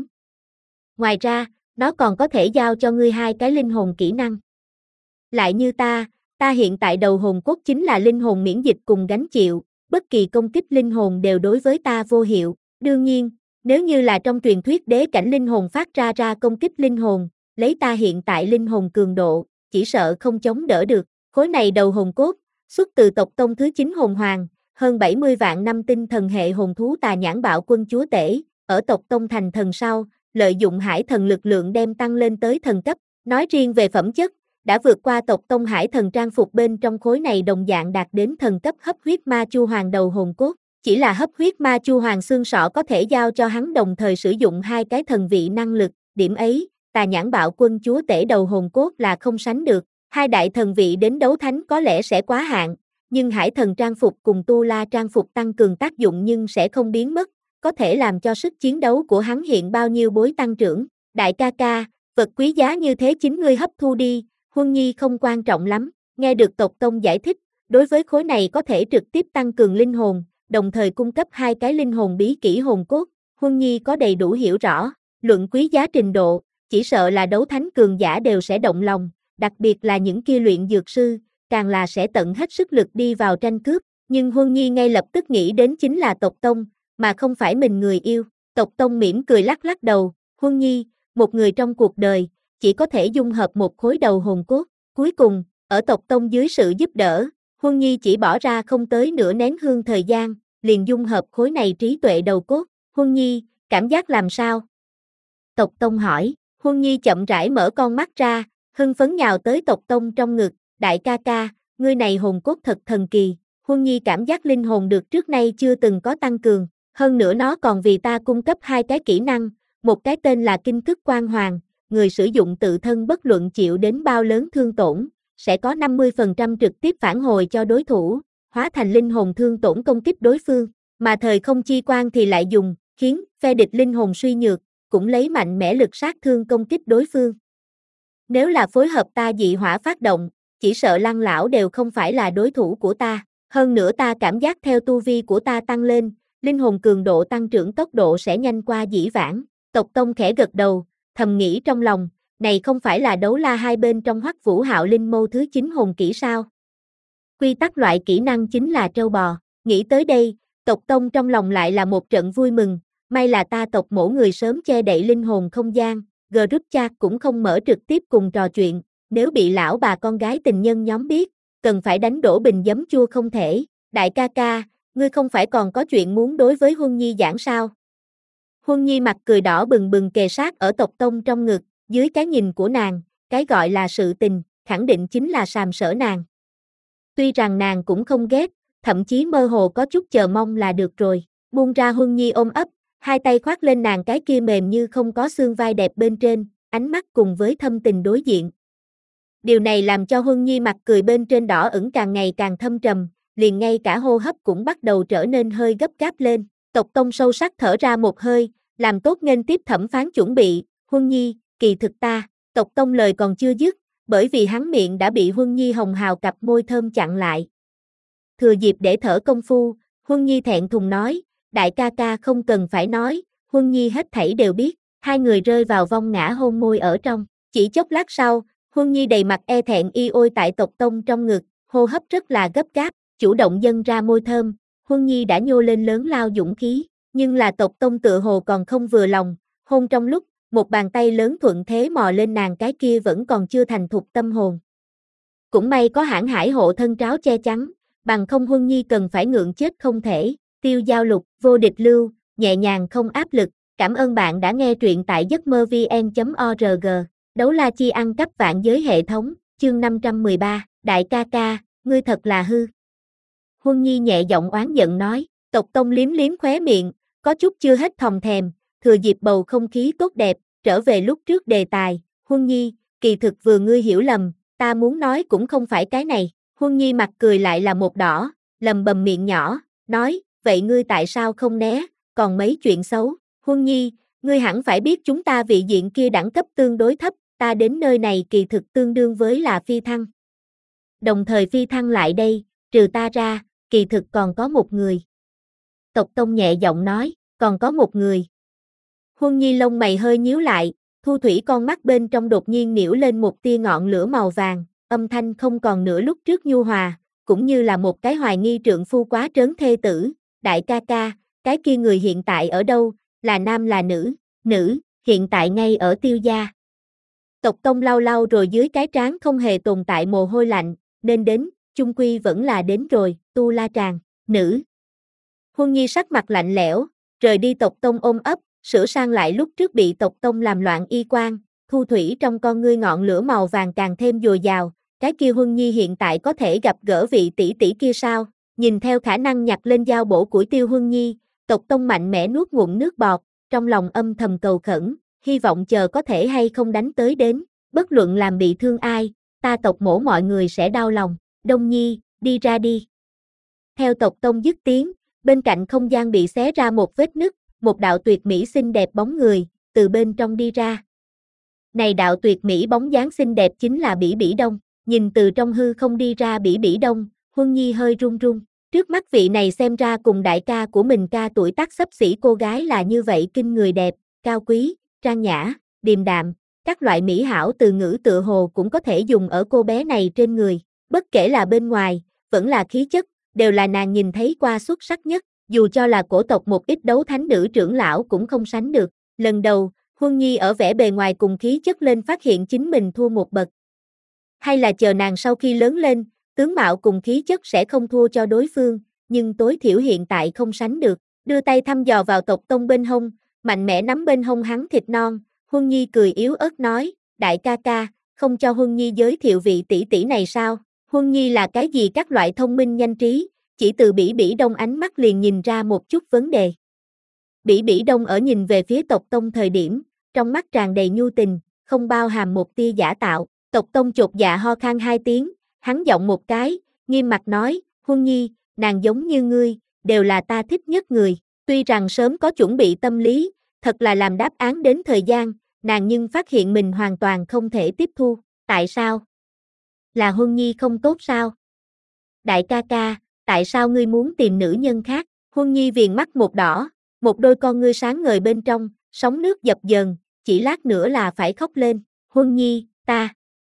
Speaker 1: Ngoài ra, nó còn có thể giao cho ngươi hai cái linh hồn kỹ năng. Lại như ta, ta hiện tại đầu hồn cốt chính là linh hồn miễn dịch cùng gánh chịu, bất kỳ công kích linh hồn đều đối với ta vô hiệu. Đương nhiên, nếu như là trong truyền thuyết đế cảnh linh hồn phát ra ra công kích linh hồn, lấy ta hiện tại linh hồn cường độ, chỉ sợ không chống đỡ được. Khối này đầu hồn cốt, xuất từ tộc Tông thứ chín hồn hoàng, hơn bảy mươi vạn năm tinh thần hệ hồn thú Tà Nhãn Bạo Quân chúa tể, ở tộc Tông thành thần sau, lợi dụng hải thần lực lượng đem tăng lên tới thần cấp, nói riêng về phẩm chất, đã vượt qua tộc Tông hải thần trang phục bên trong khối này đồng dạng đạt đến thần cấp hấp huyết ma chu hoàng đầu hồn cốt, chỉ là hấp huyết ma chu hoàng xương sọ có thể giao cho hắn đồng thời sử dụng hai cái thần vị năng lực, điểm ấy, Tà Nhãn Bạo Quân chúa tể đầu hồn cốt là không sánh được, hai đại thần vị đến đấu thánh có lẽ sẽ quá hạn, nhưng hải thần trang phục cùng tu la trang phục tăng cường tác dụng nhưng sẽ không biến mất, có thể làm cho sức chiến đấu của hắn hiện bao nhiêu bối tăng trưởng. Đại ca ca, vật quý giá như thế chính ngươi hấp thu đi, Huân Nhi không quan trọng lắm. Nghe được tộc Tông giải thích, đối với khối này có thể trực tiếp tăng cường linh hồn, đồng thời cung cấp hai cái linh hồn bí kỹ hồn cốt, Huân Nhi có đầy đủ hiểu rõ, luận quý giá trình độ, chỉ sợ là đấu thánh cường giả đều sẽ động lòng, đặc biệt là những kia luyện dược sư, càng là sẽ tận hết sức lực đi vào tranh cướp, nhưng Huân Nhi ngay lập tức nghĩ đến chính là tộc Tông, mà không phải mình người yêu. Tộc Tông mỉm cười lắc lắc đầu, Huân Nhi, một người trong cuộc đời, chỉ có thể dung hợp một khối đầu hồn cốt. Cuối cùng, ở tộc Tông dưới sự giúp đỡ, Huân Nhi chỉ bỏ ra không tới nửa nén hương thời gian, liền dung hợp khối này trí tuệ đầu cốt. Huân Nhi, cảm giác làm sao? Tộc Tông hỏi. Huân Nhi chậm rãi mở con mắt ra, hưng phấn nhào tới tộc Tông trong ngực. Đại ca ca, ngươi này hồn cốt thật thần kỳ. Huân Nhi cảm giác linh hồn được trước nay chưa từng có tăng cường, hơn nữa nó còn vì ta cung cấp hai cái kỹ năng, một cái tên là Kinh Thức Quang Hoàng, người sử dụng tự thân bất luận chịu đến bao lớn thương tổn, sẽ có năm mươi phần trăm trực tiếp phản hồi cho đối thủ, hóa thành linh hồn thương tổn công kích đối phương, mà Thời Không Chi Quang thì lại dùng, khiến phe địch linh hồn suy nhược, cũng lấy mạnh mẽ lực sát thương công kích đối phương. Nếu là phối hợp ta dị hỏa phát động, chỉ sợ Lăng lão đều không phải là đối thủ của ta, hơn nữa ta cảm giác theo tu vi của ta tăng lên, linh hồn cường độ tăng trưởng tốc độ sẽ nhanh qua dĩ vãng. Tộc Tông khẽ gật đầu, thầm nghĩ trong lòng, này không phải là đấu la hai bên trong Hoắc Vũ Hạo Linh Mâu thứ chín hồn kỹ sao? Quy tắc loại kỹ năng chính là trâu bò, nghĩ tới đây, tộc Tông trong lòng lại là một trận vui mừng, may là ta tộc mỗi người sớm che đậy linh hồn không gian, group chat cũng không mở trực tiếp cùng trò chuyện, nếu bị lão bà con gái tình nhân nhóm biết, cần phải đánh đổ bình giấm chua không thể. Đại ca ca, ngươi không phải còn có chuyện muốn đối với Huân Nhi giảng sao? Huân Nhi mặt cười đỏ bừng bừng kề sát ở tộc Tông trong ngực, dưới cái nhìn của nàng, cái gọi là sự tình, khẳng định chính là sàm sỡ nàng. Tuy rằng nàng cũng không ghét, thậm chí mơ hồ có chút chờ mong là được rồi, buông ra Huân Nhi ôm ấp, hai tay khoác lên nàng cái kia mềm như không có xương vai đẹp bên trên, ánh mắt cùng với thâm tình đối diện. Điều này làm cho Huân Nhi mặt cười bên trên đỏ ửng càng ngày càng thâm trầm, liền ngay cả hô hấp cũng bắt đầu trở nên hơi gấp gáp lên. Tộc Tông sâu sắc thở ra một hơi, làm tốt nghênh tiếp thẩm phán chuẩn bị. Huân Nhi, kỳ thực ta, Tộc Tông lời còn chưa dứt, bởi vì hắn miệng đã bị Huân Nhi hồng hào cặp môi thơm chặn lại. Thừa dịp để thở công phu, Huân Nhi thẹn thùng nói, đại ca ca không cần phải nói, Huân Nhi hết thảy đều biết, hai người rơi vào vong ngã hôn môi ở trong. Chỉ chốc lát sau, Huân Nhi đầy mặt e thẹn y ôi tại Tộc Tông trong ngực, hô hấp rất là gấp gáp, chủ động dâng ra môi thơm, Huân Nhi đã nhô lên lớn lao dũng khí, nhưng là Tộc Tông tựa hồ còn không vừa lòng, hôn trong lúc, một bàn tay lớn thuận thế mò lên nàng cái kia vẫn còn chưa thành thục tâm hồn. Cũng may có Hãn Hải hộ thân tráo che chắn, bằng không Huân Nhi cần phải ngượng chết không thể. Tiêu Giao Lục, vô địch lưu, nhẹ nhàng không áp lực. Cảm ơn bạn đã nghe truyện tại giấc mơ vn chấm org. Đấu la chi ăn cắp vạn giới hệ thống, chương năm trăm mười ba, đại ca ca, ngươi thật là hư. Huân Nhi nhẹ giọng oán giận nói, Tộc Tông liếm liếm khóe miệng, có chút chưa hết thòng thèm, thừa dịp bầu không khí tốt đẹp, trở về lúc trước đề tài, Huân Nhi, kỳ thực vừa ngươi hiểu lầm, ta muốn nói cũng không phải cái này. Huân Nhi mặt cười lại là một đỏ, lầm bầm miệng nhỏ, nói, vậy ngươi tại sao không né, còn mấy chuyện xấu. Huân Nhi, ngươi hẳn phải biết chúng ta vị diện kia đẳng cấp tương đối thấp, ta đến nơi này kỳ thực tương đương với là phi thăng. Đồng thời phi thăng lại đây, trừ ta ra, kỳ thực còn có một người. Tộc Tông nhẹ giọng nói, còn có một người. Huân Nhi lông mày hơi nhíu lại, thu thủy con mắt bên trong đột nhiên nhiễu lên một tia ngọn lửa màu vàng, âm thanh không còn nữa lúc trước nhu hòa, cũng như là một cái hoài nghi trượng phu quá trớn thê tử, đại ca ca, cái kia người hiện tại ở đâu, là nam là nữ, nữ, hiện tại ngay ở Tiêu gia. Tộc Tông lau lau rồi dưới cái trán không hề tồn tại mồ hôi lạnh, nên đến, chung quy vẫn là đến rồi, Tu La Tràng, nữ. Huân Nhi sắc mặt lạnh lẽo, rời đi Tộc Tông ôm ấp, sửa sang lại lúc trước bị Tộc Tông làm loạn y quan, thu thủy trong con ngươi ngọn lửa màu vàng càng thêm dồi dào, cái kia Huân Nhi hiện tại có thể gặp gỡ vị tỷ tỷ kia sao? Nhìn theo khả năng nhặt lên dao bổ củi Tiêu Huân Nhi, Tộc Tông mạnh mẽ nuốt ngụm nước bọt, trong lòng âm thầm cầu khẩn, hy vọng chờ có thể hay không đánh tới đến, bất luận làm bị thương ai, ta Tộc Mỗ mọi người sẽ đau lòng. Đông Nhi, đi ra đi. Theo Tộc Tông dứt tiếng, bên cạnh không gian bị xé ra một vết nứt, một đạo tuyệt mỹ xinh đẹp bóng người, từ bên trong đi ra. Này đạo tuyệt mỹ bóng dáng xinh đẹp chính là Bỉ Bỉ Đông, nhìn từ trong hư không đi ra Bỉ Bỉ Đông, Huân Nhi hơi run run, trước mắt vị này xem ra cùng đại ca của mình ca tuổi tác xấp xỉ cô gái là như vậy kinh người đẹp, cao quý, trang nhã, điềm đạm, các loại mỹ hảo từ ngữ tựa hồ cũng có thể dùng ở cô bé này trên người, bất kể là bên ngoài, vẫn là khí chất, đều là nàng nhìn thấy qua xuất sắc nhất, dù cho là cổ tộc một ít đấu thánh nữ trưởng lão cũng không sánh được. Lần đầu, Huân Nhi ở vẻ bề ngoài cùng khí chất lên phát hiện chính mình thua một bậc. Hay là chờ nàng sau khi lớn lên, tướng mạo cùng khí chất sẽ không thua cho đối phương, nhưng tối thiểu hiện tại không sánh được. Đưa tay thăm dò vào Tộc Tông bên hông, mạnh mẽ nắm bên hông hắn thịt non, Huân Nhi cười yếu ớt nói, đại ca ca, không cho Huân Nhi giới thiệu vị tỷ tỷ này sao? Huân Nhi là cái gì các loại thông minh nhanh trí, chỉ từ Bỉ Bỉ Đông ánh mắt liền nhìn ra một chút vấn đề. Bỉ Bỉ Đông ở nhìn về phía Tộc Tông thời điểm, trong mắt tràn đầy nhu tình, không bao hàm một tia giả tạo. Tộc Tông chột dạ ho khan hai tiếng, hắn giọng một cái, nghiêm mặt nói, Huân Nhi, nàng giống như ngươi, đều là ta thích nhất người. Tuy rằng sớm có chuẩn bị tâm lý, thật là làm đáp án đến thời gian, nàng nhưng phát hiện mình hoàn toàn không thể tiếp thu. Tại sao? Là Huân Nhi không tốt sao? Đại ca ca, tại sao ngươi muốn tìm nữ nhân khác? Huân Nhi viền mắt một đỏ, một đôi con ngươi sáng ngời bên trong, sóng nước dập dờn, chỉ lát nữa là phải khóc lên. Huân Nhi, ta.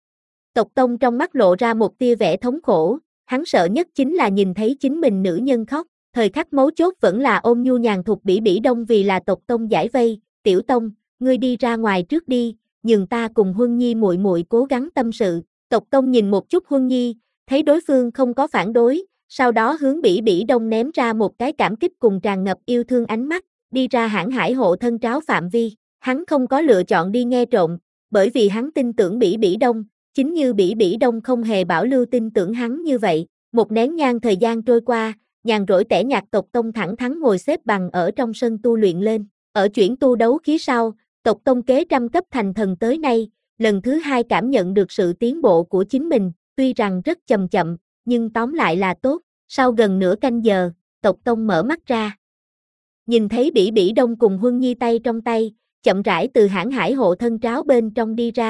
Speaker 1: Tộc Tông trong mắt lộ ra một tia vẻ thống khổ, hắn sợ nhất chính là nhìn thấy chính mình nữ nhân khóc, thời khắc mấu chốt vẫn là ôm nhu nhàn thục Bỉ Bỉ Đông vì là Tộc Tông giải vây, tiểu Tông, ngươi đi ra ngoài trước đi, nhường ta cùng Huân Nhi muội muội cố gắng tâm sự. Tộc Tông nhìn một chút Huân Nhi, thấy đối phương không có phản đối, sau đó hướng Bỉ Bỉ Đông ném ra một cái cảm kích cùng tràn ngập yêu thương ánh mắt, đi ra Hãn Hải hộ thân tráo phạm vi, hắn không có lựa chọn đi nghe trộm, bởi vì hắn tin tưởng Bỉ Bỉ Đông, chính như Bỉ Bỉ Đông không hề bảo lưu tin tưởng hắn như vậy. Một nén nhang thời gian trôi qua, nhàn rỗi tẻ nhạt Tộc Tông thẳng thắn ngồi xếp bằng ở trong sân tu luyện lên, ở chuyển tu đấu khí sau, Tộc Tông kế trăm cấp thành thần tới nay, lần thứ hai cảm nhận được sự tiến bộ của chính mình, tuy rằng rất chậm chậm, nhưng tóm lại là tốt. Sau gần nửa canh giờ, Tộc Tông mở mắt ra. Nhìn thấy Bỉ Bỉ Đông cùng Huân Nhi tay trong tay, chậm rãi từ Hãn Hải hộ thân tráo bên trong đi ra,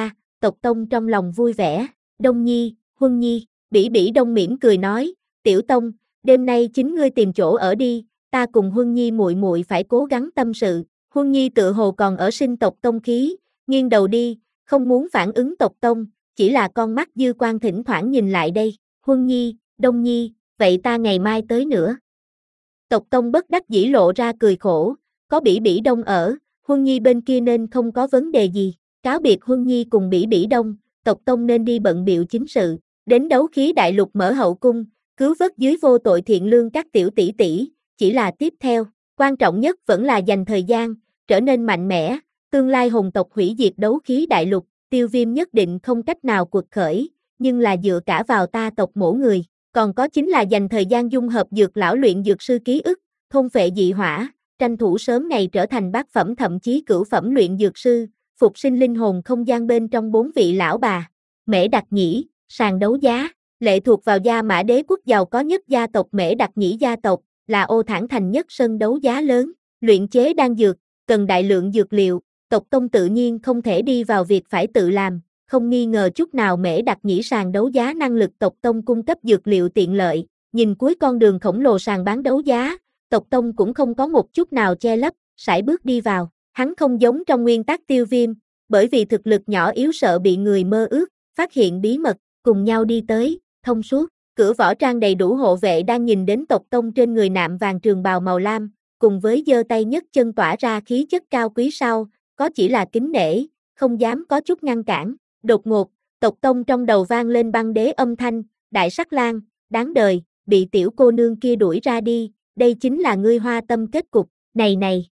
Speaker 1: Tộc Tông trong lòng vui vẻ. Đông Nhi, Huân Nhi, Bỉ Bỉ Đông mỉm cười nói, Tiểu Tông, đêm nay chính ngươi tìm chỗ ở đi, ta cùng Huân Nhi muội muội phải cố gắng tâm sự. Huân Nhi tựa hồ còn ở sinh Tộc Tông khí, nghiêng đầu đi, không muốn phản ứng Tộc Tông, chỉ là con mắt dư quan thỉnh thoảng nhìn lại đây. Huân Nhi, Đông Nhi, vậy ta ngày mai tới nữa. Tộc Tông bất đắc dĩ lộ ra cười khổ, có Bỉ Bỉ Đông ở, Huân Nhi bên kia nên không có vấn đề gì. Cáo biệt Huân Nhi cùng Bỉ Bỉ Đông, Tộc Tông nên đi bận bịu chính sự. Đến Đấu Khí Đại Lục mở hậu cung, cứu vớt dưới vô tội thiện lương các tiểu tỷ tỷ, chỉ là tiếp theo, quan trọng nhất vẫn là dành thời gian, trở nên mạnh mẽ, tương lai hồn tộc hủy diệt Đấu Khí Đại Lục, Tiêu Viêm nhất định không cách nào quật khởi, nhưng là dựa cả vào ta tộc mỗi người, còn có chính là dành thời gian dung hợp dược lão luyện dược sư ký ức, thôn phệ dị hỏa, tranh thủ sớm ngày trở thành bát phẩm thậm chí cửu phẩm luyện dược sư, phục sinh linh hồn không gian bên trong bốn vị lão bà. Mễ Đặc Nhĩ, sàn đấu giá, lệ thuộc vào Gia Mã Đế quốc giàu có nhất gia tộc Mễ Đặc Nhĩ gia tộc, là Ô Thản Thành nhất sân đấu giá lớn, luyện chế đan dược, cần đại lượng dược liệu, Tộc Tông tự nhiên không thể đi vào việc phải tự làm, không nghi ngờ chút nào Mễ Đặc Nhĩ sàn đấu giá năng lực Tộc Tông cung cấp dược liệu tiện lợi, nhìn cuối con đường khổng lồ sàn bán đấu giá, Tộc Tông cũng không có một chút nào che lấp, sải bước đi vào, hắn không giống trong nguyên tắc Tiêu Viêm, bởi vì thực lực nhỏ yếu sợ bị người mơ ước, phát hiện bí mật, cùng nhau đi tới, thông suốt, cửa võ trang đầy đủ hộ vệ đang nhìn đến Tộc Tông trên người nạm vàng trường bào màu lam, cùng với giơ tay nhấc chân tỏa ra khí chất cao quý sau, có chỉ là kính nể, không dám có chút ngăn cản. Đột ngột, Tộc Tông trong đầu vang lên băng đế âm thanh, Đại Sắc Lang, đáng đời, bị tiểu cô nương kia đuổi ra đi, đây chính là ngươi hoa tâm kết cục, này này.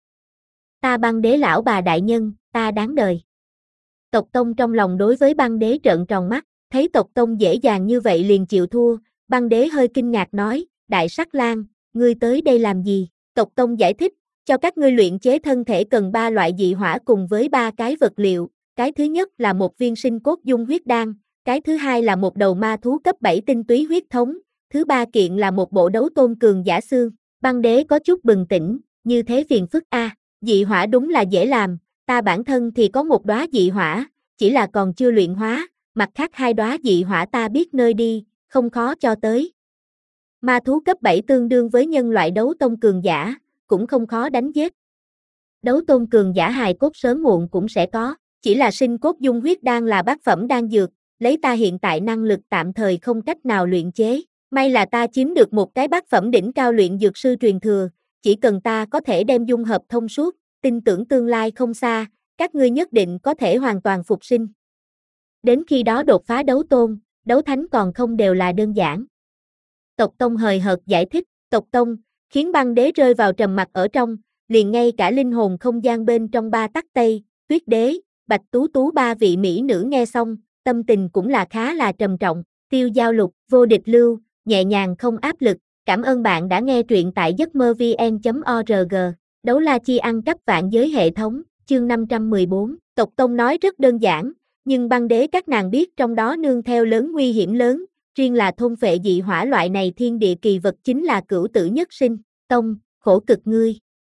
Speaker 1: Ta băng đế lão bà đại nhân, ta đáng đời. Tộc Tông trong lòng đối với băng đế trợn tròn mắt, thấy Tộc Tông dễ dàng như vậy liền chịu thua, băng đế hơi kinh ngạc nói, Đại Sắc Lang, ngươi tới đây làm gì? Tộc Tông giải thích, cho các ngươi luyện chế thân thể cần ba loại dị hỏa cùng với ba cái vật liệu, cái thứ nhất là một viên sinh cốt dung huyết đan, cái thứ hai là một đầu ma thú cấp bảy tinh túy huyết thống, thứ ba kiện là một bộ đấu tôn cường giả xương. Băng đế có chút bừng tỉnh, như thế phiền phức a, à, dị hỏa đúng là dễ làm, ta bản thân thì có một đóa dị hỏa, chỉ là còn chưa luyện hóa, mặt khác hai đóa dị hỏa ta biết nơi đi, không khó cho tới. Ma thú cấp bảy tương đương với nhân loại đấu tôn cường giả, cũng không khó đánh giết. Đấu tôn cường giả hài cốt sớm muộn cũng sẽ có, chỉ là sinh cốt dung huyết đan là bát phẩm đan dược, lấy ta hiện tại năng lực tạm thời không cách nào luyện chế. May là ta chiếm được một cái bát phẩm đỉnh cao luyện dược sư truyền thừa, chỉ cần ta có thể đem dung hợp thông suốt, tin tưởng tương lai không xa, các ngươi nhất định có thể hoàn toàn phục sinh. Đến khi đó đột phá đấu tôn, đấu thánh còn không đều là đơn giản. Tộc Tông hời hợt giải thích, Tộc Tông, khiến băng đế rơi vào trầm mặc ở trong, liền ngay cả linh hồn không gian bên trong ba tắc Tây, Tuyết Đế, Bạch Tú Tú ba vị mỹ nữ nghe xong, tâm tình cũng là khá là trầm trọng. Tiêu Giao Lục, Vô Địch Lưu, nhẹ nhàng không áp lực. Cảm ơn bạn đã nghe truyện tại giấc mơ vn chấm org. Đấu la chi ăn cắp vạn giới hệ thống, chương năm trăm mười bốn. Tộc Tông nói rất đơn giản, nhưng băng đế các nàng biết trong đó nương theo lớn nguy hiểm lớn, riêng là thôn phệ dị hỏa loại này thiên địa kỳ vật chính là cửu tử nhất sinh. Tông, khổ cực ngươi.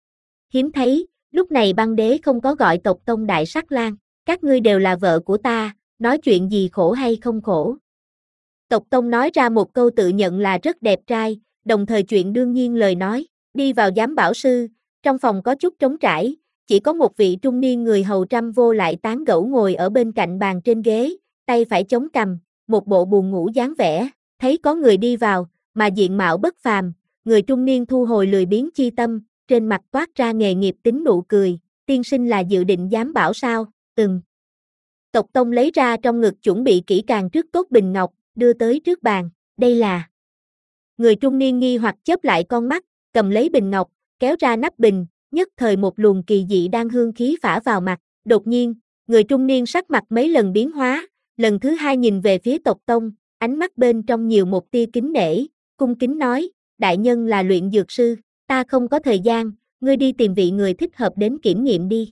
Speaker 1: Hiếm thấy, lúc này băng đế không có gọi Tộc Tông Đại Sắc Lang, các ngươi đều là vợ của ta, nói chuyện gì khổ hay không khổ. Tộc Tông nói ra một câu tự nhận là rất đẹp trai, đồng thời chuyện đương nhiên lời nói, đi vào giám bảo sư, trong phòng có chút trống trải, chỉ có một vị trung niên người hầu trăm vô lại tán gẫu ngồi ở bên cạnh bàn trên ghế, tay phải chống cằm, một bộ buồn ngủ dáng vẻ, thấy có người đi vào, mà diện mạo bất phàm, người trung niên thu hồi lười biếng chi tâm, trên mặt toát ra nghề nghiệp tính nụ cười, tiên sinh là dự định giám bảo sao, ừm. Tộc Tông lấy ra trong ngực chuẩn bị kỹ càng trước tốt bình ngọc, đưa tới trước bàn, đây là. Người trung niên nghi hoặc chớp lại con mắt, cầm lấy bình ngọc, kéo ra nắp bình, nhất thời một luồng kỳ dị đang hương khí phả vào mặt, đột nhiên, người trung niên sắc mặt mấy lần biến hóa, lần thứ hai nhìn về phía Tộc Tông, ánh mắt bên trong nhiều một tia kính nể, cung kính nói, đại nhân là luyện dược sư, ta không có thời gian, ngươi đi tìm vị người thích hợp đến kiểm nghiệm đi.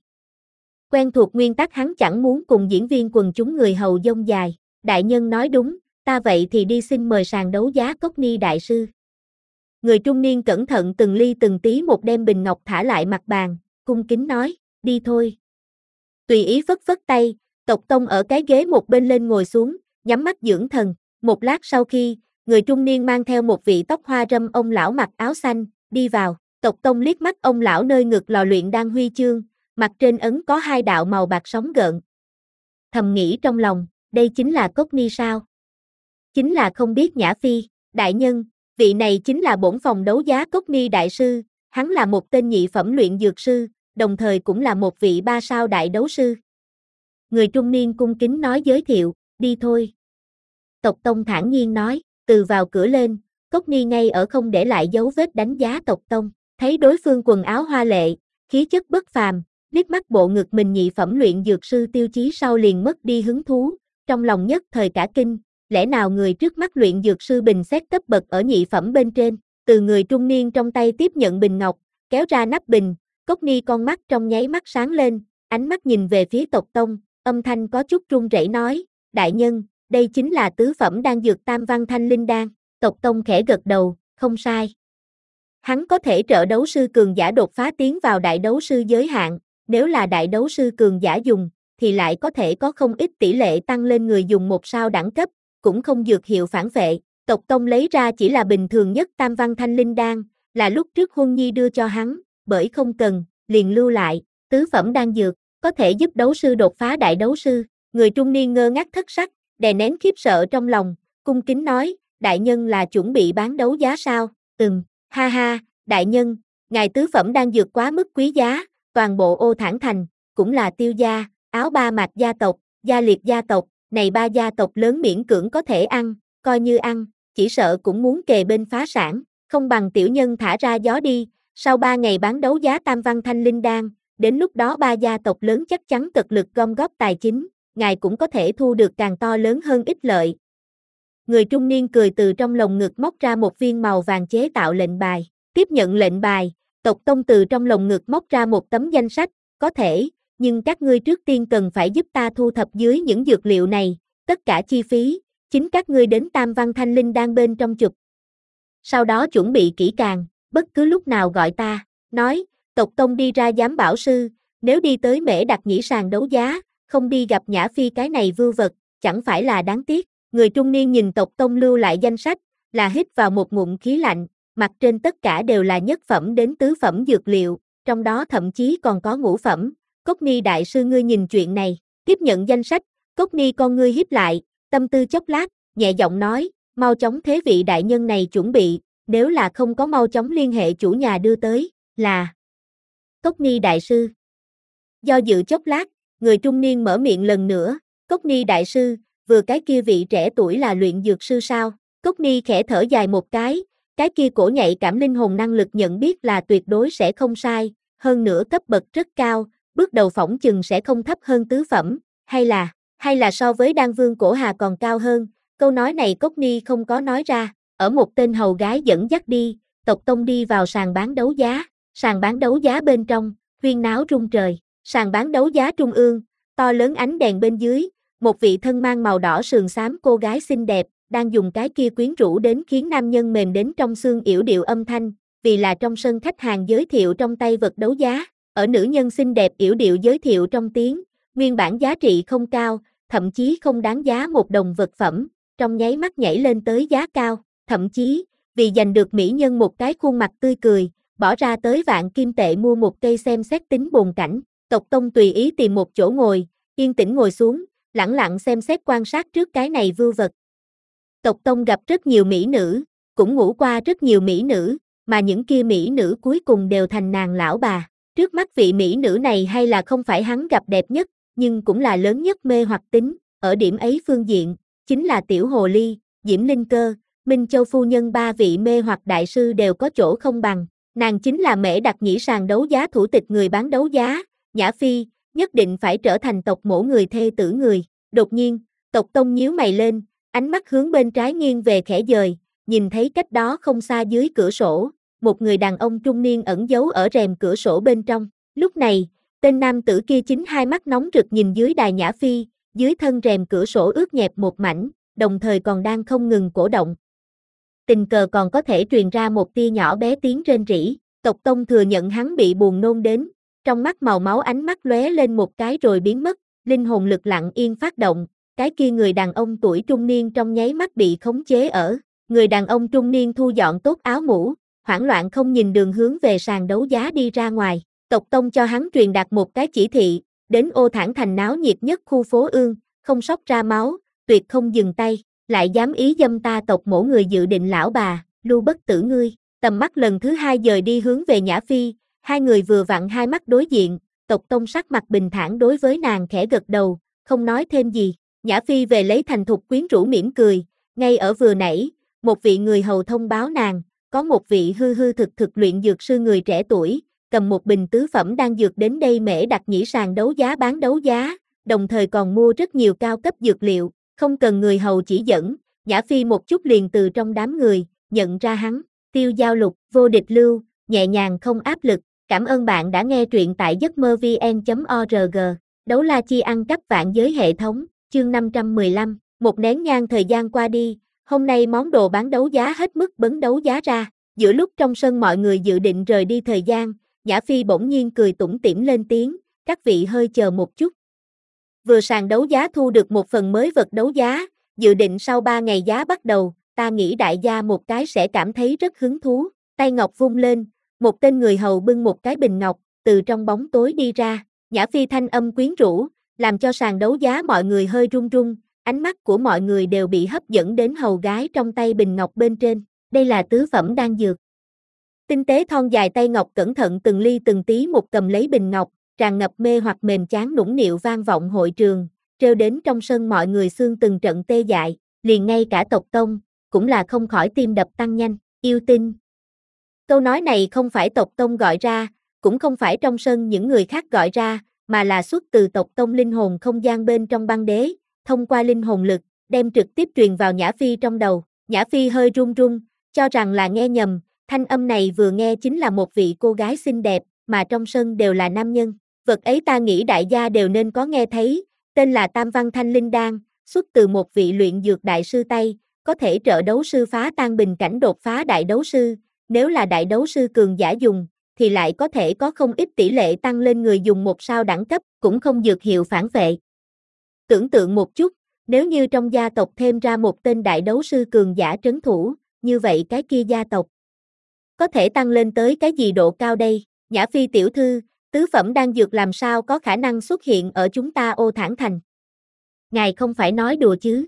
Speaker 1: Quen thuộc nguyên tắc hắn chẳng muốn cùng diễn viên quần chúng người hầu dông dài, đại nhân nói đúng, ta vậy thì đi xin mời sàn đấu giá Cốc Ni đại sư. Người trung niên cẩn thận từng ly từng tí một đem bình ngọc thả lại mặt bàn, cung kính nói, đi thôi. Tùy ý phất phất tay, Tộc Tông ở cái ghế một bên lên ngồi xuống, nhắm mắt dưỡng thần. Một lát sau khi, người trung niên mang theo một vị tóc hoa râm ông lão mặc áo xanh, đi vào. Tộc Tông liếc mắt ông lão nơi ngực lò luyện đan huy chương, mặt trên ấn có hai đạo màu bạc sóng gợn. Thầm nghĩ trong lòng, đây chính là Cốc Ni sao? Chính là không biết Nhã Phi, đại nhân, vị này chính là bổn phòng đấu giá Cốc Ni đại sư, hắn là một tên nhị phẩm luyện dược sư, đồng thời cũng là một vị ba sao đại đấu sư. Người trung niên cung kính nói giới thiệu, đi thôi. Tộc Tông thản nhiên nói, từ vào cửa lên, Cốc Ni ngay ở không để lại dấu vết đánh giá Tộc Tông, thấy đối phương quần áo hoa lệ, khí chất bất phàm, liếc mắt bộ ngực mình nhị phẩm luyện dược sư tiêu chí sau liền mất đi hứng thú, trong lòng nhất thời cả kinh, lẽ nào người trước mắt luyện dược sư bình xét cấp bậc ở nhị phẩm bên trên, từ người trung niên trong tay tiếp nhận bình ngọc, kéo ra nắp bình, Cốc Ni con mắt trong nháy mắt sáng lên, ánh mắt nhìn về phía Tộc Tông, âm thanh có chút run rẩy nói, đại nhân, đây chính là tứ phẩm đan dược tam văn thanh linh đan, Tộc Tông khẽ gật đầu, không sai. Hắn có thể trợ đấu sư cường giả đột phá tiến vào đại đấu sư giới hạn, nếu là đại đấu sư cường giả dùng, thì lại có thể có không ít tỷ lệ tăng lên người dùng một sao đẳng cấp, cũng không dược hiệu phản vệ. Tộc Tông lấy ra chỉ là bình thường nhất tam văn thanh linh đan, là lúc trước Huân Nhi đưa cho hắn, bởi không cần, liền lưu lại, tứ phẩm đan dược, có thể giúp đấu sư đột phá đại đấu sư. Người trung niên ngơ ngác thất sắc, đè nén khiếp sợ trong lòng, cung kính nói, đại nhân là chuẩn bị bán đấu giá sao? Ừm, ha ha, đại nhân, ngài tứ phẩm đan dược quá mức quý giá, toàn bộ Ô Thản Thành, cũng là Tiêu gia, Áo Ba Mạc gia tộc, Gia Liệt gia tộc, này ba gia tộc lớn miễn cưỡng có thể ăn, coi như ăn, chỉ sợ cũng muốn kề bên phá sản, không bằng tiểu nhân thả ra gió đi, sau ba ngày bán đấu giá tam văn thanh linh đan, đến lúc đó ba gia tộc lớn chắc chắn cực lực gom góp tài chính, ngài cũng có thể thu được càng to lớn hơn ích lợi. Người trung niên cười từ trong lồng ngực móc ra một viên màu vàng chế tạo lệnh bài, tiếp nhận lệnh bài, Tộc Tông từ trong lồng ngực móc ra một tấm danh sách, có thể, nhưng các ngươi trước tiên cần phải giúp ta thu thập dưới những dược liệu này, tất cả chi phí, chính các ngươi đến tam văn thanh linh đan bên trong chụp. Sau đó chuẩn bị kỹ càng, bất cứ lúc nào gọi ta, nói, Tộc Tông đi ra giám bảo sư, nếu đi tới Mễ Đặc Nhĩ sàn đấu giá, không đi gặp Nhã Phi cái này vưu vật, chẳng phải là đáng tiếc. Người trung niên nhìn Tộc Tông lưu lại danh sách, là hít vào một ngụm khí lạnh, mặt trên tất cả đều là nhất phẩm đến tứ phẩm dược liệu, trong đó thậm chí còn có ngũ phẩm. Cốc Ni đại sư ngươi nhìn chuyện này, tiếp nhận danh sách, Cốc Ni con ngươi híp lại, tâm tư chốc lát, nhẹ giọng nói, mau chóng thế vị đại nhân này chuẩn bị, nếu là không có mau chóng liên hệ chủ nhà đưa tới, là Cốc Ni đại sư. Do dự chốc lát, người trung niên mở miệng lần nữa, Cốc Ni đại sư, vừa cái kia vị trẻ tuổi là luyện dược sư sao? Cốc Ni khẽ thở dài một cái, cái kia cổ nhạy cảm linh hồn năng lực nhận biết là tuyệt đối sẽ không sai, hơn nữa cấp bậc rất cao, bước đầu phỏng chừng sẽ không thấp hơn tứ phẩm, hay là, hay là so với đan vương cổ hà còn cao hơn, câu nói này Cốc Ni không có nói ra, ở một tên hầu gái dẫn dắt đi, Tộc Tông đi vào sàn bán đấu giá, sàn bán đấu giá bên trong, huyên náo rung trời, sàn bán đấu giá trung ương, to lớn ánh đèn bên dưới, một vị thân mang màu đỏ sườn xám cô gái xinh đẹp, đang dùng cái kia quyến rũ đến khiến nam nhân mềm đến trong xương yểu điệu âm thanh, vì là trong sân khách hàng giới thiệu trong tay vật đấu giá, ở nữ nhân xinh đẹp yểu điệu giới thiệu trong tiếng, nguyên bản giá trị không cao, thậm chí không đáng giá một đồng vật phẩm, trong nháy mắt nhảy lên tới giá cao, thậm chí, vì giành được mỹ nhân một cái khuôn mặt tươi cười, bỏ ra tới vạn kim tệ mua một cây xem xét tính bồn cảnh, Tộc Tông tùy ý tìm một chỗ ngồi, yên tĩnh ngồi xuống, lẳng lặng xem xét quan sát trước cái này vưu vật. Tộc Tông gặp rất nhiều mỹ nữ, cũng ngủ qua rất nhiều mỹ nữ, mà những kia mỹ nữ cuối cùng đều thành nàng lão bà. Trước mắt vị mỹ nữ này hay là không phải hắn gặp đẹp nhất, nhưng cũng là lớn nhất mê hoặc tính, ở điểm ấy phương diện, chính là Tiểu Hồ Ly, Diễm Linh Cơ, Minh Châu phu nhân ba vị mê hoặc đại sư đều có chỗ không bằng. Nàng chính là Mễ Đặc Nhĩ sàn đấu giá thủ tịch người bán đấu giá, Nhã Phi, nhất định phải trở thành tộc mổ người thê tử người. Đột nhiên, Tộc Tông nhíu mày lên, ánh mắt hướng bên trái nghiêng về khẽ dời, nhìn thấy cách đó không xa dưới cửa sổ, một người đàn ông trung niên ẩn giấu ở rèm cửa sổ bên trong. Lúc này, tên nam tử kia chính hai mắt nóng rực nhìn dưới đài Nhã Phi, dưới thân rèm cửa sổ ướt nhẹp một mảnh, đồng thời còn đang không ngừng cổ động. Tình cờ còn có thể truyền ra một tia nhỏ bé tiếng rên rỉ. Tộc Tông thừa nhận hắn bị buồn nôn đến, trong mắt màu máu ánh mắt lóe lên một cái rồi biến mất, linh hồn lực lặng yên phát động, cái kia người đàn ông tuổi trung niên trong nháy mắt bị khống chế ở. Người đàn ông trung niên thu dọn tốt áo mũ, hoảng loạn không nhìn đường hướng về sàn đấu giá đi ra ngoài. Tộc Tông cho hắn truyền đạt một cái chỉ thị, đến Ô Thản Thành náo nhiệt nhất khu phố Ương, không sóc ra máu, tuyệt không dừng tay, lại dám ý dâm ta tộc mổ người dự định lão bà, lưu bất tử ngươi. Tầm mắt lần thứ hai dời đi hướng về Nhã Phi, hai người vừa vặn hai mắt đối diện, Tộc Tông sắc mặt bình thản đối với nàng khẽ gật đầu, không nói thêm gì. Nhã Phi về lấy thành thục quyến rũ mỉm cười, ngay ở vừa nãy, một vị người hầu thông báo nàng, có một vị hư hư thực thực luyện dược sư người trẻ tuổi, cầm một bình tứ phẩm đan dược đến đây mễ đặt nhĩ sàn đấu giá bán đấu giá, đồng thời còn mua rất nhiều cao cấp dược liệu, không cần người hầu chỉ dẫn, Nhã Phi một chút liền từ trong đám người, nhận ra hắn, Tiêu Giao Lục, vô địch lưu, nhẹ nhàng không áp lực, cảm ơn bạn đã nghe truyện tại giấc mơ vn chấm org, đấu la chi ăn cắp vạn giới hệ thống, chương năm trăm mười lăm, một nén nhang thời gian qua đi, hôm nay món đồ bán đấu giá hết mức bấn đấu giá ra, giữa lúc trong sân mọi người dự định rời đi thời gian, Nhã Phi bỗng nhiên cười tủm tỉm lên tiếng, các vị hơi chờ một chút. Vừa sàn đấu giá thu được một phần mới vật đấu giá, dự định sau ba ngày giá bắt đầu, ta nghĩ đại gia một cái sẽ cảm thấy rất hứng thú, tay ngọc vung lên, một tên người hầu bưng một cái bình ngọc, từ trong bóng tối đi ra, Nhã Phi thanh âm quyến rũ, làm cho sàn đấu giá mọi người hơi run run, ánh mắt của mọi người đều bị hấp dẫn đến hầu gái trong tay bình ngọc bên trên, đây là tứ phẩm đan dược. Tinh tế thon dài tay ngọc cẩn thận từng ly từng tí một cầm lấy bình ngọc, tràn ngập mê hoặc mềm chán nũng nịu vang vọng hội trường, trêu đến trong sân mọi người xương từng trận tê dại, liền ngay cả Tộc Tông, cũng là không khỏi tim đập tăng nhanh, yêu tinh. Câu nói này không phải Tộc Tông gọi ra, cũng không phải trong sân những người khác gọi ra, mà là xuất từ Tộc Tông linh hồn không gian bên trong băng đế, thông qua linh hồn lực, đem trực tiếp truyền vào Nhã Phi trong đầu, Nhã Phi hơi run run, cho rằng là nghe nhầm, thanh âm này vừa nghe chính là một vị cô gái xinh đẹp, mà trong sân đều là nam nhân, vật ấy ta nghĩ đại gia đều nên có nghe thấy, tên là Tam Văn Thanh Linh Đan, xuất từ một vị luyện dược đại sư tay, có thể trợ đấu sư phá tan bình cảnh đột phá đại đấu sư, nếu là đại đấu sư cường giả dùng, thì lại có thể có không ít tỷ lệ tăng lên người dùng một sao đẳng cấp, cũng không dược hiệu phản vệ. Tưởng tượng một chút, nếu như trong gia tộc thêm ra một tên đại đấu sư cường giả trấn thủ, như vậy cái kia gia tộc có thể tăng lên tới cái gì độ cao đây? Nhã Phi tiểu thư, tứ phẩm đan dược làm sao có khả năng xuất hiện ở chúng ta Ô Thản Thành? Ngài không phải nói đùa chứ?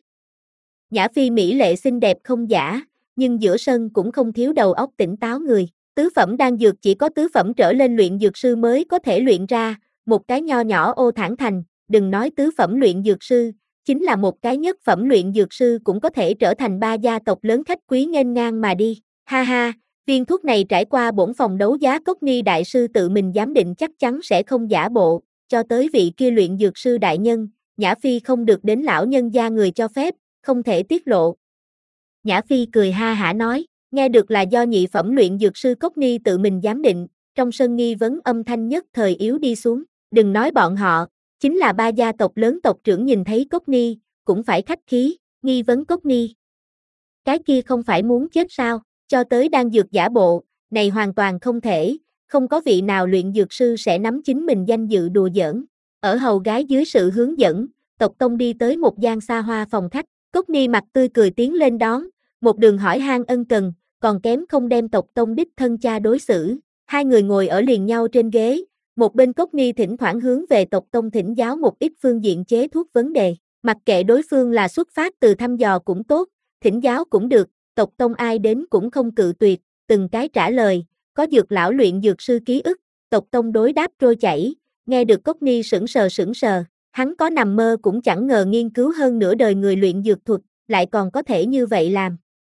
Speaker 1: Nhã Phi mỹ lệ xinh đẹp không giả, nhưng giữa sân cũng không thiếu đầu óc tỉnh táo người. Tứ phẩm đan dược chỉ có tứ phẩm trở lên luyện dược sư mới có thể luyện ra, một cái nho nhỏ Ô Thản Thành, đừng nói tứ phẩm luyện dược sư, chính là một cái nhất phẩm luyện dược sư cũng có thể trở thành ba gia tộc lớn khách quý nghênh ngang mà đi. Ha ha, viên thuốc này trải qua bổn phòng đấu giá Cốc Ni đại sư tự mình giám định chắc chắn sẽ không giả bộ, cho tới vị kia luyện dược sư đại nhân, Nhã Phi không được đến lão nhân gia người cho phép, không thể tiết lộ. Nhã Phi cười ha hả nói, nghe được là do nhị phẩm luyện dược sư Cốc Ni tự mình giám định, trong sân nghi vấn âm thanh nhất thời yếu đi xuống, đừng nói bọn họ, chính là ba gia tộc lớn tộc trưởng nhìn thấy Cốc Ni, cũng phải khách khí, nghi vấn Cốc Ni. Cái kia không phải muốn chết sao, cho tới đang dược giả bộ, này hoàn toàn không thể, không có vị nào luyện dược sư sẽ nắm chính mình danh dự đùa giỡn. Ở hầu gái dưới sự hướng dẫn, Tộc Tông đi tới một gian xa hoa phòng khách, Cốc Ni mặt tươi cười tiến lên đón, một đường hỏi han ân cần, còn kém không đem Tộc Tông đích thân cha đối xử. Hai người ngồi ở liền nhau trên ghế, một bên Cốc Ni thỉnh thoảng hướng về Tộc Tông thỉnh giáo một ít phương diện chế thuốc vấn đề, mặc kệ đối phương là xuất phát từ thăm dò cũng tốt, thỉnh giáo cũng được, Tộc Tông ai đến cũng không cự tuyệt, từng cái trả lời, có dược lão luyện dược sư ký ức, Tộc Tông đối đáp trôi chảy, nghe được Cốc Ni sững sờ sững sờ, hắn có nằm mơ cũng chẳng ngờ nghiên cứu hơn nửa đời người luyện dược thuật, lại còn có thể như vậy làm.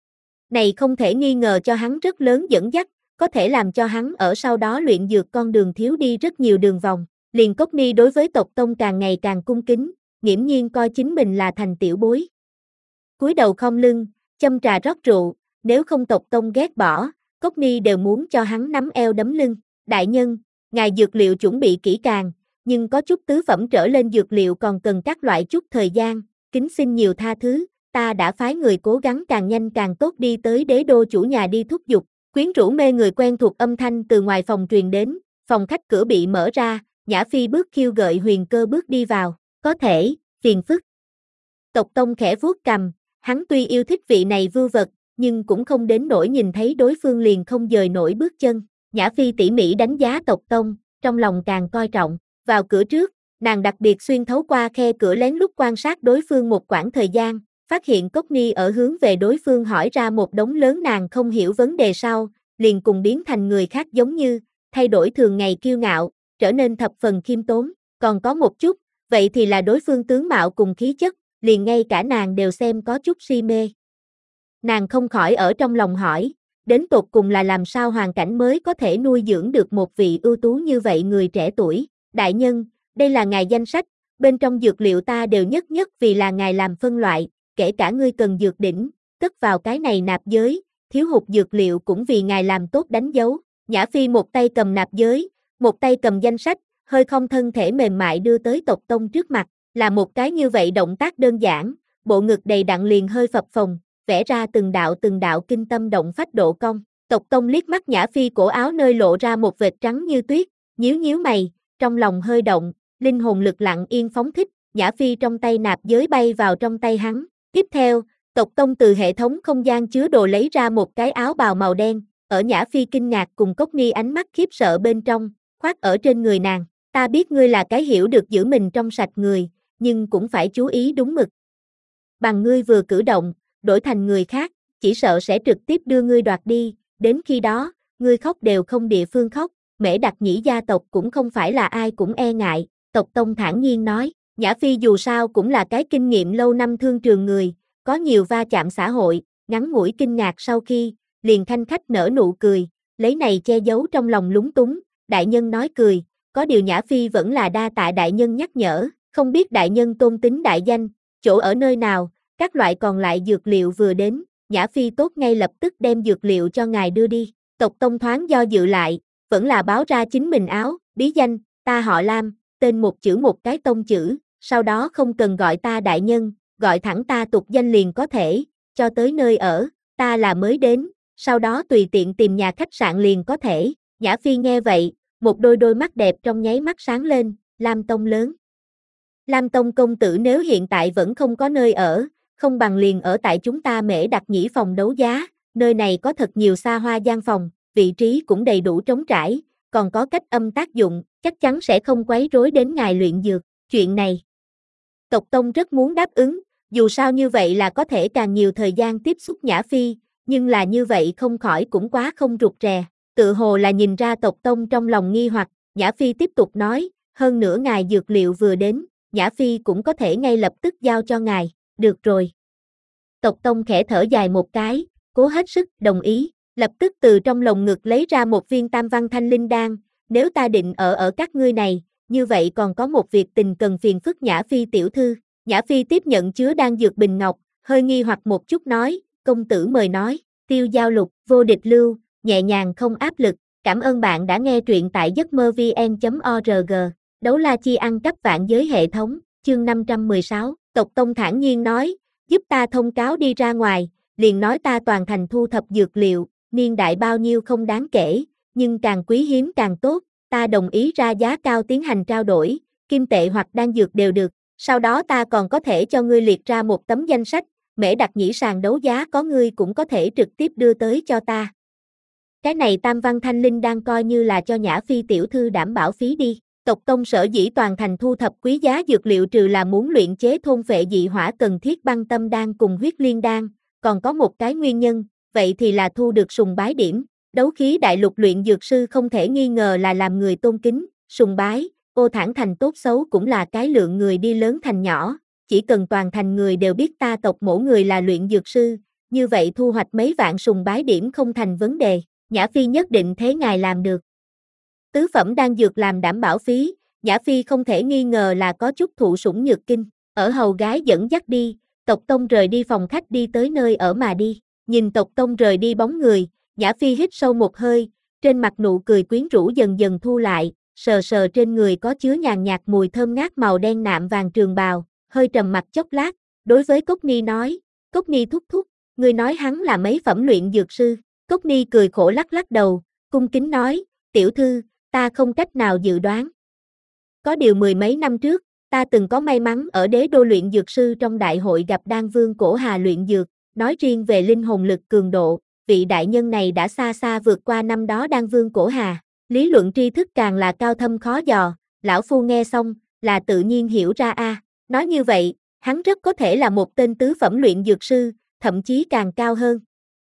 Speaker 1: Này không thể nghi ngờ cho hắn rất lớn dẫn dắt, có thể làm cho hắn ở sau đó luyện dược con đường thiếu đi rất nhiều đường vòng, liền Cốc Ni đối với Tộc Tông càng ngày càng cung kính, nghiễm nhiên coi chính mình là thành tiểu bối. Cúi đầu khom lưng, châm trà rót rượu, nếu không Tộc Tông ghét bỏ, Cốc Ni đều muốn cho hắn nắm eo đấm lưng. Đại nhân, ngài dược liệu chuẩn bị kỹ càng, nhưng có chút tứ phẩm trở lên dược liệu còn cần các loại chút thời gian, kính xin nhiều tha thứ, ta đã phái người cố gắng càng nhanh càng tốt đi tới đế đô chủ nhà đi thúc giục. Quyến rũ mê người quen thuộc âm thanh từ ngoài phòng truyền đến, phòng khách cửa bị mở ra, Nhã Phi bước khiêu gợi huyền cơ bước đi vào, Có thể, phiền phức. Tộc Tông khẽ vuốt cằm, hắn tuy yêu thích vị này vưu vật, nhưng cũng không đến nỗi nhìn thấy đối phương liền không dời nổi bước chân. Nhã Phi tỉ mỉ đánh giá Tộc Tông, trong lòng càng coi trọng. Vào cửa trước, nàng đặc biệt xuyên thấu qua khe cửa lén lút quan sát đối phương một quãng thời gian, phát hiện Cốc Ni ở hướng về đối phương hỏi ra một đống lớn nàng không hiểu vấn đề sau, liền cùng biến thành người khác giống như, thay đổi thường ngày kiêu ngạo, trở nên thập phần khiêm tốn, còn có một chút, vậy thì là đối phương tướng mạo cùng khí chất, liền ngay cả nàng đều xem có chút si mê. Nàng không khỏi ở trong lòng hỏi, đến tột cùng là làm sao hoàn cảnh mới có thể nuôi dưỡng được một vị ưu tú như vậy người trẻ tuổi. Đại nhân, đây là ngài danh sách, bên trong dược liệu ta đều nhất nhất vì là ngài làm phân loại, kể cả ngươi cần dược đỉnh, cất vào cái này nạp giới, thiếu hụt dược liệu cũng vì ngài làm tốt đánh dấu. Nhã Phi một tay cầm nạp giới, một tay cầm danh sách, hơi không thân thể mềm mại đưa tới Tộc Tông trước mặt, là một cái như vậy động tác đơn giản, bộ ngực đầy đặn liền hơi phập phồng, vẽ ra từng đạo từng đạo kinh tâm động phách độ cong. Tộc Tông liếc mắt Nhã Phi cổ áo nơi lộ ra một vệt trắng như tuyết, nhíu nhíu mày, trong lòng hơi động, linh hồn lực lặng yên phóng thích, Nhã Phi trong tay nạp giới bay vào trong tay hắn. Tiếp theo, Tộc Tông từ hệ thống không gian chứa đồ lấy ra một cái áo bào màu đen, ở Nhã Phi kinh ngạc cùng Cốc Ni ánh mắt khiếp sợ bên trong, khoác ở trên người nàng. Ta biết ngươi là cái hiểu được giữ mình trong sạch người, nhưng cũng phải chú ý đúng mực. Bằng ngươi vừa cử động, đổi thành người khác, chỉ sợ sẽ trực tiếp đưa ngươi đoạt đi, đến khi đó, ngươi khóc đều không địa phương khóc, Mễ Đặc Nhĩ gia tộc cũng không phải là ai cũng e ngại, Tộc Tông thản nhiên nói, Nhã Phi dù sao cũng là cái kinh nghiệm lâu năm thương trường người, có nhiều va chạm xã hội, ngắn ngủi kinh ngạc sau khi, liền khanh khách nở nụ cười, lấy này che giấu trong lòng lúng túng, đại nhân nói cười, có điều Nhã Phi vẫn là đa tạ đại nhân nhắc nhở, không biết đại nhân tôn tính đại danh, chỗ ở nơi nào, các loại còn lại dược liệu vừa đến, Nhã Phi tốt ngay lập tức đem dược liệu cho ngài đưa đi. Tộc Tông thoáng do dự lại, vẫn là báo ra chính mình áo, bí danh, ta họ Lam, tên một chữ một cái tông chữ, sau đó không cần gọi ta đại nhân, gọi thẳng ta tục danh liền có thể, cho tới nơi ở, ta là mới đến, sau đó tùy tiện tìm nhà khách sạn liền có thể. Nhã Phi nghe vậy, một đôi đôi mắt đẹp trong nháy mắt sáng lên, Lam Tông lớn. Lam Tông công tử nếu hiện tại vẫn không có nơi ở, không bằng liền ở tại chúng ta Mễ Đặc Nhĩ phòng đấu giá, nơi này có thật nhiều xa hoa gian phòng, vị trí cũng đầy đủ trống trải, còn có cách âm tác dụng, chắc chắn sẽ không quấy rối đến ngài luyện dược, chuyện này. Tộc Tông rất muốn đáp ứng, dù sao như vậy là có thể càng nhiều thời gian tiếp xúc Nhã Phi, nhưng là như vậy không khỏi cũng quá không rụt rè, tự hồ là nhìn ra Tộc Tông trong lòng nghi hoặc, Nhã Phi tiếp tục nói, hơn nữa ngài dược liệu vừa đến, Nhã Phi cũng có thể ngay lập tức giao cho ngài, được rồi. Tộc Tông khẽ thở dài một cái, cố hết sức đồng ý, lập tức từ trong lồng ngực lấy ra một viên tam văn thanh linh đan, nếu ta định ở ở các ngươi này, như vậy còn có một việc tình cần phiền phức Nhã Phi tiểu thư. Nhã Phi tiếp nhận chứa đan dược bình ngọc, hơi nghi hoặc một chút nói, công tử mời nói, Tiêu Giao Lục, vô địch lưu, nhẹ nhàng không áp lực, cảm ơn bạn đã nghe truyện tại giấc mơ vn chấm org, đấu la chi ăn cắp vạn giới hệ thống, chương năm trăm mười sáu, Tộc Tông thản nhiên nói, giúp ta thông cáo đi ra ngoài, liền nói ta toàn thành thu thập dược liệu, niên đại bao nhiêu không đáng kể, nhưng càng quý hiếm càng tốt, ta đồng ý ra giá cao tiến hành trao đổi, kim tệ hoặc đan dược đều được, sau đó ta còn có thể cho ngươi liệt ra một tấm danh sách, Mễ Đặc Nhĩ sàn đấu giá có ngươi cũng có thể trực tiếp đưa tới cho ta. Cái này tam văn thanh linh đang coi như là cho Nhã Phi tiểu thư đảm bảo phí đi. Tộc Tông sở dĩ toàn thành thu thập quý giá dược liệu trừ là muốn luyện chế thôn phệ dị hỏa cần thiết băng tâm đan cùng huyết liên đan, còn có một cái nguyên nhân, vậy thì là thu được sùng bái điểm. Đấu khí đại lục luyện dược sư không thể nghi ngờ là làm người tôn kính, sùng bái, ô thản thành tốt xấu cũng là cái lượng người đi lớn thành nhỏ, chỉ cần toàn thành người đều biết ta tộc mỗi người là luyện dược sư, như vậy thu hoạch mấy vạn sùng bái điểm không thành vấn đề, Nhã Phi nhất định thế ngài làm được. Tứ phẩm đan dược làm đảm bảo phí, Nhã Phi không thể nghi ngờ là có chút thụ sủng nhược kinh, ở hầu gái dẫn dắt đi, Tộc Tông rời đi phòng khách đi tới nơi ở mà đi, nhìn Tộc Tông rời đi bóng người, Nhã Phi hít sâu một hơi, trên mặt nụ cười quyến rũ dần dần thu lại, sờ sờ trên người có chứa nhàn nhạt mùi thơm ngát màu đen nạm vàng trường bào, hơi trầm mặt chốc lát, đối với Cốc Ni nói, Cốc Ni thúc thúc, người nói hắn là mấy phẩm luyện dược sư, Cốc Ni cười khổ lắc lắc đầu, cung kính nói, tiểu thư, ta không cách nào dự đoán. Có điều mười mấy năm trước, ta từng có may mắn ở đế đô luyện dược sư trong đại hội gặp đan vương Cổ Hà luyện dược, nói riêng về linh hồn lực cường độ, vị đại nhân này đã xa xa vượt qua năm đó đan vương Cổ Hà, lý luận tri thức càng là cao thâm khó dò, lão phu nghe xong, là tự nhiên hiểu ra a. Nói như vậy, hắn rất có thể là một tên tứ phẩm luyện dược sư, thậm chí càng cao hơn.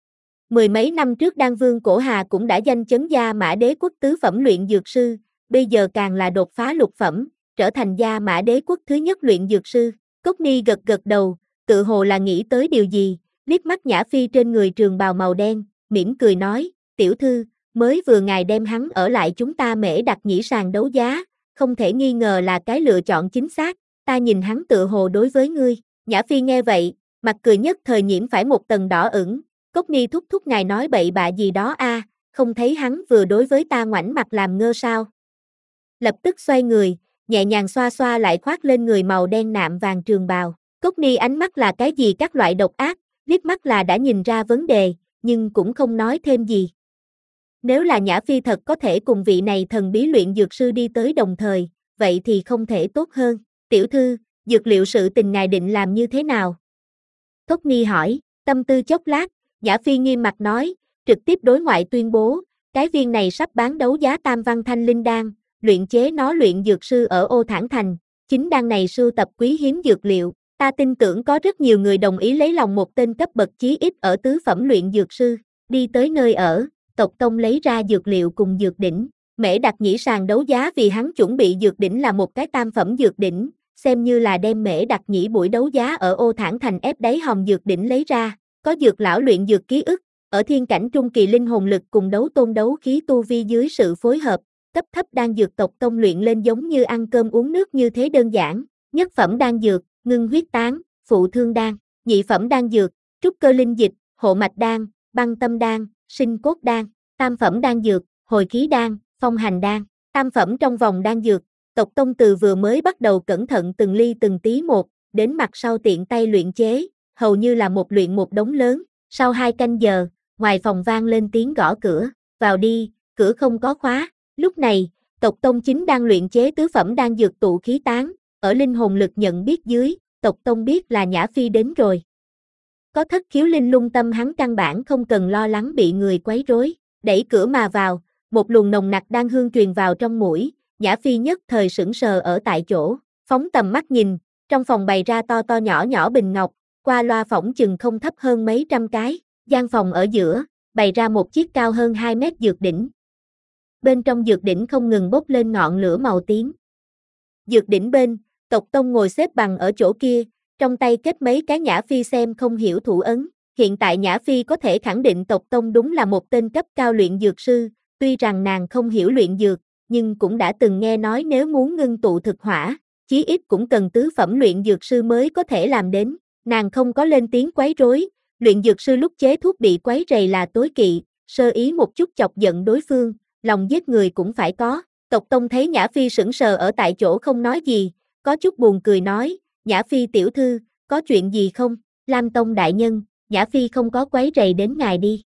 Speaker 1: Mười mấy năm trước đan vương Cổ Hà cũng đã danh chấn Gia Mã Đế quốc tứ phẩm luyện dược sư, bây giờ càng là đột phá lục phẩm, trở thành Gia Mã Đế quốc thứ nhất luyện dược sư. Cốc Ni gật gật đầu, tự hồ là nghĩ tới điều gì, liếc mắt Nhã Phi trên người trường bào màu đen, mỉm cười nói, tiểu thư, mới vừa ngài đem hắn ở lại chúng ta Mễ Đặc Nhĩ sàn đấu giá, không thể nghi ngờ là cái lựa chọn chính xác, ta nhìn hắn tự hồ đối với ngươi. Nhã Phi nghe vậy, mặt cười nhất thời nhiễm phải một tầng đỏ ửng, Cốc Ni thúc thúc ngài nói bậy bạ gì đó a, không thấy hắn vừa đối với ta ngoảnh mặt làm ngơ sao. Lập tức xoay người, nhẹ nhàng xoa xoa lại khoác lên người màu đen nạm vàng trường bào. Cốc Ni ánh mắt là cái gì các loại độc ác, liếc mắt là đã nhìn ra vấn đề, nhưng cũng không nói thêm gì. Nếu là Nhã Phi thật có thể cùng vị này thần bí luyện dược sư đi tới đồng thời, vậy thì không thể tốt hơn. Tiểu thư, dược liệu sự tình ngài định làm như thế nào? Cốc Ni hỏi, tâm tư chốc lát, Nhã Phi nghiêm mặt nói, trực tiếp đối ngoại tuyên bố, cái viên này sắp bán đấu giá Tam Văn Thanh Linh Đan, luyện chế nó luyện dược sư ở Ô Thản Thành, chính đan này sưu tập quý hiếm dược liệu, ta tin tưởng có rất nhiều người đồng ý lấy lòng một tên cấp bậc chí ít ở tứ phẩm luyện dược sư, đi tới nơi ở, tộc tông lấy ra dược liệu cùng dược đỉnh, Mễ Đặc Nhĩ sàn đấu giá vì hắn chuẩn bị dược đỉnh là một cái tam phẩm dược đỉnh, xem như là đem Mễ Đặc Nhĩ buổi đấu giá ở Ô Thản Thành ép đáy hòm dược đỉnh lấy ra, có dược lão luyện dược ký ức, ở thiên cảnh trung kỳ linh hồn lực cùng đấu tôn đấu khí tu vi dưới sự phối hợp, cấp thấp đan dược tộc tông luyện lên giống như ăn cơm uống nước như thế đơn giản, nhất phẩm đan dược, ngưng huyết tán, phụ thương đan, nhị phẩm đan dược, trúc cơ linh dịch, hộ mạch đan, băng tâm đan, sinh cốt đan, tam phẩm đan dược, hồi khí đan, phong hành đan, tam phẩm trong vòng đan dược, tộc tông từ vừa mới bắt đầu cẩn thận từng ly từng tí một, đến mặt sau tiện tay luyện chế, hầu như là một luyện một đống lớn, sau hai canh giờ, ngoài phòng vang lên tiếng gõ cửa, vào đi, cửa không có khóa, lúc này, tộc tông chính đang luyện chế tứ phẩm đan dược tụ khí tán, ở linh hồn lực nhận biết dưới, tộc tông biết là Nhã Phi đến rồi. Có thất khiếu linh lung tâm hắn căn bản không cần lo lắng bị người quấy rối, đẩy cửa mà vào, một luồng nồng nặc đan hương truyền vào trong mũi, Nhã Phi nhất thời sững sờ ở tại chỗ, phóng tầm mắt nhìn, trong phòng bày ra to to nhỏ nhỏ bình ngọc, qua loa phỏng chừng không thấp hơn mấy trăm cái, gian phòng ở giữa, bày ra một chiếc cao hơn hai mét dược đỉnh. Bên trong dược đỉnh không ngừng bốc lên ngọn lửa màu tím. Dược đỉnh bên, tộc tông ngồi xếp bằng ở chỗ kia, trong tay kết mấy cái Nhã Phi xem không hiểu thủ ấn. Hiện tại Nhã Phi có thể khẳng định tộc tông đúng là một tên cấp cao luyện dược sư, tuy rằng nàng không hiểu luyện dược, nhưng cũng đã từng nghe nói nếu muốn ngưng tụ thực hỏa, chí ít cũng cần tứ phẩm luyện dược sư mới có thể làm đến. Nàng không có lên tiếng quấy rối, luyện dược sư lúc chế thuốc bị quấy rầy là tối kỵ, sơ ý một chút chọc giận đối phương, lòng giết người cũng phải có. Tộc tông thấy Nhã Phi sững sờ ở tại chỗ không nói gì, có chút buồn cười nói, Nhã Phi tiểu thư, có chuyện gì không? Lam Tông đại nhân, Nhã Phi không có quấy rầy đến ngài đi.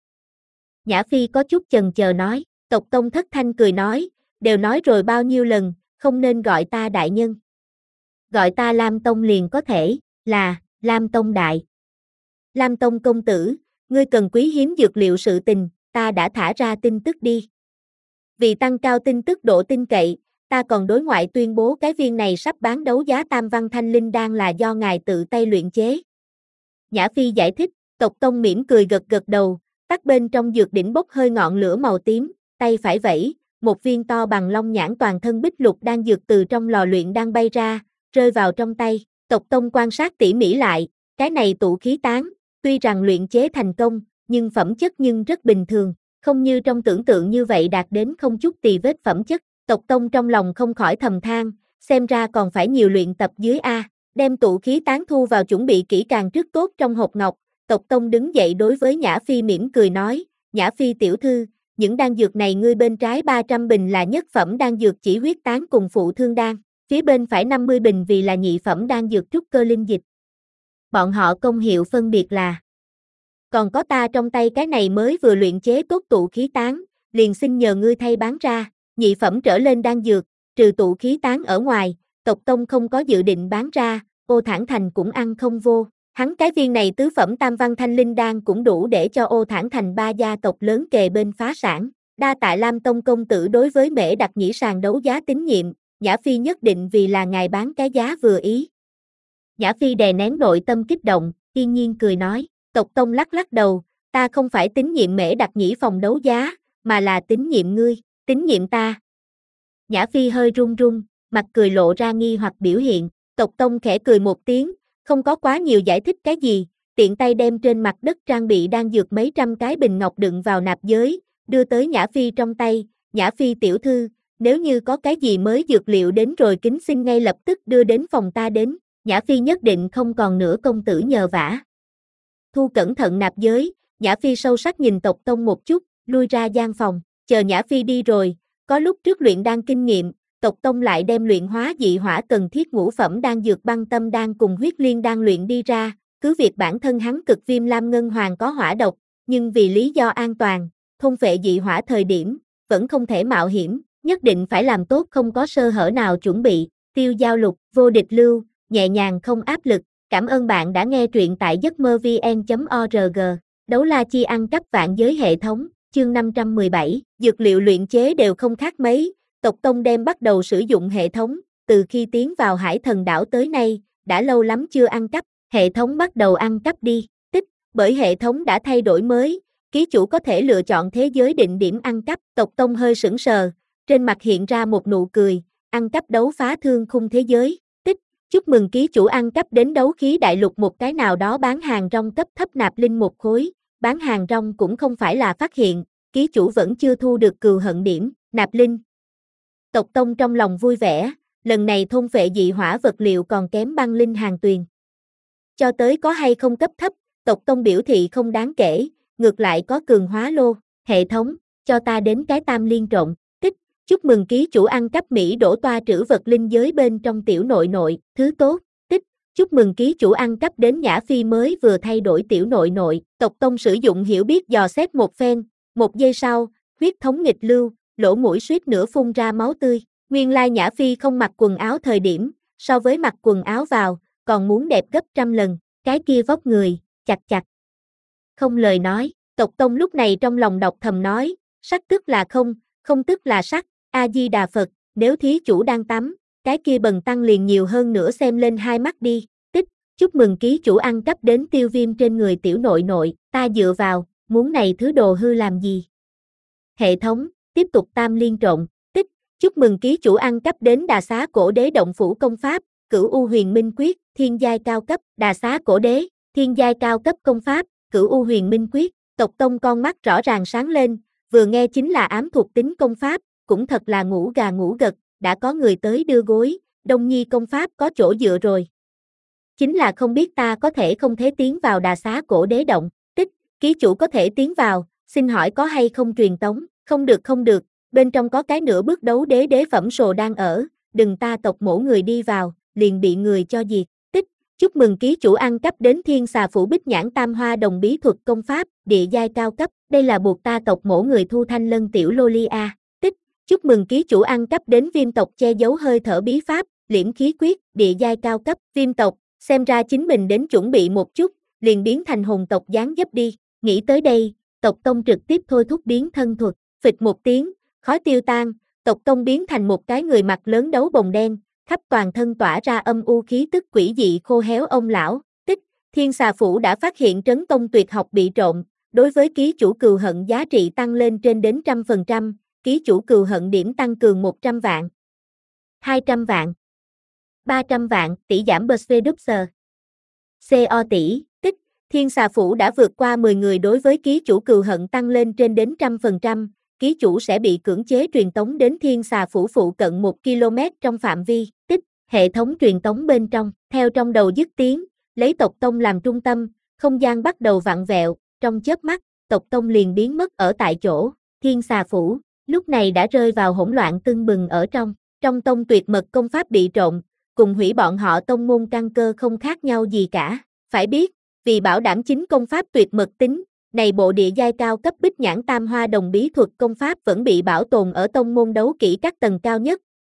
Speaker 1: Nhã Phi có chút chần chờ nói, tộc tông thất thanh cười nói, đều nói rồi bao nhiêu lần, không nên gọi ta đại nhân. Gọi ta Lam Tông liền có thể, là, Lam Tông đại. Lam Tông công tử, ngươi cần quý hiếm dược liệu sự tình, ta đã thả ra tin tức đi. Vì tăng cao tin tức độ tin cậy, ta còn đối ngoại tuyên bố cái viên này sắp bán đấu giá Tam Văn Thanh Linh Đan là do ngài tự tay luyện chế. Nhã Phi giải thích, tộc tông mỉm cười gật gật đầu, tắt bên trong dược đỉnh bốc hơi ngọn lửa màu tím, tay phải vẫy, một viên to bằng long nhãn toàn thân bích lục đan dược từ trong lò luyện đang bay ra, rơi vào trong tay, tộc tông quan sát tỉ mỉ lại, cái này tụ khí tán, tuy rằng luyện chế thành công, nhưng phẩm chất nhưng rất bình thường, không như trong tưởng tượng như vậy đạt đến không chút tì vết phẩm chất, tộc tông trong lòng không khỏi thầm than, xem ra còn phải nhiều luyện tập dưới A, đem tụ khí tán thu vào chuẩn bị kỹ càng trước tốt trong hộp ngọc, tộc tông đứng dậy đối với Nhã Phi mỉm cười nói, Nhã Phi tiểu thư, những đan dược này ngươi bên trái ba trăm bình là nhất phẩm đan dược chỉ huyết tán cùng phụ thương đan, phía bên phải năm mươi bình vì là nhị phẩm đan dược trúc cơ linh dịch. Bọn họ công hiệu phân biệt là, còn có ta trong tay cái này mới vừa luyện chế tốt tụ khí tán, liền xin nhờ ngươi thay bán ra, nhị phẩm trở lên đan dược, trừ tụ khí tán ở ngoài, tộc tông không có dự định bán ra, Ô Thản Thành cũng ăn không vô. Hắn cái viên này tứ phẩm tam văn thanh linh đan cũng đủ để cho Ô Thản Thành ba gia tộc lớn kề bên phá sản. Đa tạ Lam Tông công tử đối với Mễ Đặc Nhĩ sàn đấu giá tín nhiệm, Nhã Phi nhất định vì là ngài bán cái giá vừa ý. Nhã Phi đè nén nội tâm kích động, yên nhiên cười nói, tộc tông lắc lắc đầu, ta không phải tín nhiệm Mễ Đặc Nhĩ phòng đấu giá, mà là tín nhiệm ngươi, tín nhiệm ta. Nhã Phi hơi run run, mặt cười lộ ra nghi hoặc biểu hiện, tộc tông khẽ cười một tiếng, không có quá nhiều giải thích cái gì, tiện tay đem trên mặt đất trang bị đang dược mấy trăm cái bình ngọc đựng vào nạp giới, đưa tới Nhã Phi trong tay, Nhã Phi tiểu thư, nếu như có cái gì mới dược liệu đến rồi kính xin ngay lập tức đưa đến phòng ta đến, Nhã Phi nhất định không còn nữa công tử nhờ vả. Thu cẩn thận nạp giới, Nhã Phi sâu sắc nhìn tộc tông một chút, lui ra gian phòng, chờ Nhã Phi đi rồi, có lúc trước luyện đan kinh nghiệm, tộc tông lại đem luyện hóa dị hỏa cần thiết ngũ phẩm đan dược băng tâm đan cùng huyết liên đan luyện đi ra, cứ việc bản thân hắn cực viêm lam ngân hoàng có hỏa độc, nhưng vì lý do an toàn, thôn phệ dị hỏa thời điểm, vẫn không thể mạo hiểm, nhất định phải làm tốt không có sơ hở nào chuẩn bị, tiêu giao lục, vô địch lưu, nhẹ nhàng không áp lực, cảm ơn bạn đã nghe truyện tại giấc mơ vn chấm org, đấu la chi ăn cắp vạn giới hệ thống, chương năm trăm mười bảy, dược liệu luyện chế đều không khác mấy, tộc tông đem bắt đầu sử dụng hệ thống, từ khi tiến vào Hải Thần đảo tới nay, đã lâu lắm chưa ăn cắp, hệ thống bắt đầu ăn cắp đi, tích, bởi hệ thống đã thay đổi mới, ký chủ có thể lựa chọn thế giới định điểm ăn cắp, tộc tông hơi sững sờ, trên mặt hiện ra một nụ cười, ăn cắp đấu phá thương khung thế giới, tích, chúc mừng ký chủ ăn cắp đến đấu khí đại lục một cái nào đó bán hàng rong cấp thấp nạp linh một khối, bán hàng rong cũng không phải là phát hiện, ký chủ vẫn chưa thu được cừu hận điểm, nạp linh. Tộc tông trong lòng vui vẻ, lần này thôn phệ dị hỏa vật liệu còn kém băng linh hàng tuyền. Cho tới có hay không cấp thấp, tộc tông biểu thị không đáng kể, ngược lại có cường hóa lô, hệ thống, cho ta đến cái tam liên trộn, tích, chúc mừng ký chủ ăn cắp Mỹ đổ toa trữ vật linh giới bên trong tiểu nội nội, thứ tốt, tích, chúc mừng ký chủ ăn cắp đến Nhã Phi mới vừa thay đổi tiểu nội nội, tộc tông sử dụng hiểu biết dò xét một phen, một giây sau, huyết thống nghịch lưu, lỗ mũi suýt nữa phun ra máu tươi, nguyên lai Nhã Phi không mặc quần áo thời điểm, so với mặc quần áo vào, còn muốn đẹp gấp trăm lần, cái kia vóc người, chặt chặt. Không lời nói, tộc tông lúc này trong lòng đọc thầm nói, sắc tức là không, không tức là sắc, A-di-đà Phật, nếu thí chủ đang tắm, cái kia bần tăng liền nhiều hơn nữa xem lên hai mắt đi, tích, chúc mừng ký chủ ăn cắp đến tiêu viêm trên người tiểu nội nội, ta dựa vào, muốn này thứ đồ hư làm gì? Hệ thống, tiếp tục tam liên trộn, tích, chúc mừng ký chủ ăn cắp đến Đà Xá Cổ Đế động phủ công pháp, Cửu U Huyền Minh Quyết, thiên giai cao cấp, Đà Xá Cổ Đế, thiên giai cao cấp công pháp, Cửu U Huyền Minh Quyết, tộc tông con mắt rõ ràng sáng lên, vừa nghe chính là ám thuộc tính công pháp, cũng thật là ngủ gà ngủ gật, đã có người tới đưa gối, Đông Nhi công pháp có chỗ dựa rồi. Chính là không biết ta có thể không thể tiến vào Đà Xá Cổ Đế động, tích, ký chủ có thể tiến vào, xin hỏi có hay không truyền tống, không được không được, bên trong có cái nửa bước đấu đế đế phẩm sồ đang ở, đừng ta tộc mổ người đi vào, liền bị người cho diệt, tích, chúc mừng ký chủ ăn cắp đến Thiên Xà Phủ Bích Nhãn Tam Hoa Đồng Bí Thuật công pháp, địa giai cao cấp, đây là buộc ta tộc mổ người thu thanh lân tiểu loli a, tích, chúc mừng ký chủ ăn cắp đến Viêm tộc che giấu hơi thở bí pháp, liễm khí quyết, địa giai cao cấp, Viêm tộc, xem ra chính mình đến chuẩn bị một chút, liền biến thành hồn tộc dáng dấp đi, nghĩ tới đây, tộc tông trực tiếp thôi thúc biến thân thuật, phịch một tiếng, khói tiêu tan, tộc tông biến thành một cái người mặt lớn đấu bồng đen, khắp toàn thân tỏa ra âm u khí tức quỷ dị khô héo ông lão, tích, Thiên Xà Phủ đã phát hiện trấn tông tuyệt học bị trộm, đối với ký chủ cừu hận giá trị tăng lên trên đến trăm phần trăm, ký chủ cừu hận điểm tăng cường một trăm vạn, hai trăm vạn, ba trăm vạn, tỷ giảm Berserker. xê o tỷ, tích, Thiên Xà Phủ đã vượt qua mười người đối với ký chủ cừu hận tăng lên trên đến trăm phần trăm, ký chủ sẽ bị cưỡng chế truyền tống đến Thiên Xà Phủ phụ cận một ki lô mét trong phạm vi, tích, hệ thống truyền tống bên trong, theo trong đầu dứt tiếng, lấy tộc tông làm trung tâm, không gian bắt đầu vặn vẹo, trong chớp mắt, tộc tông liền biến mất ở tại chỗ, Thiên Xà Phủ, lúc này đã rơi vào hỗn loạn tưng bừng ở trong, trong tông tuyệt mật công pháp bị trộm, cùng hủy bọn họ tông môn căn cơ không khác nhau gì cả, phải biết, vì bảo đảm chính công pháp tuyệt mật tính, này bộ địa giai cao cấp Bích Nhãn Tam Hoa Đồng Bí Thuật công pháp vẫn bị bảo tồn ở tông môn đấu kỹ các tầng cao nhất,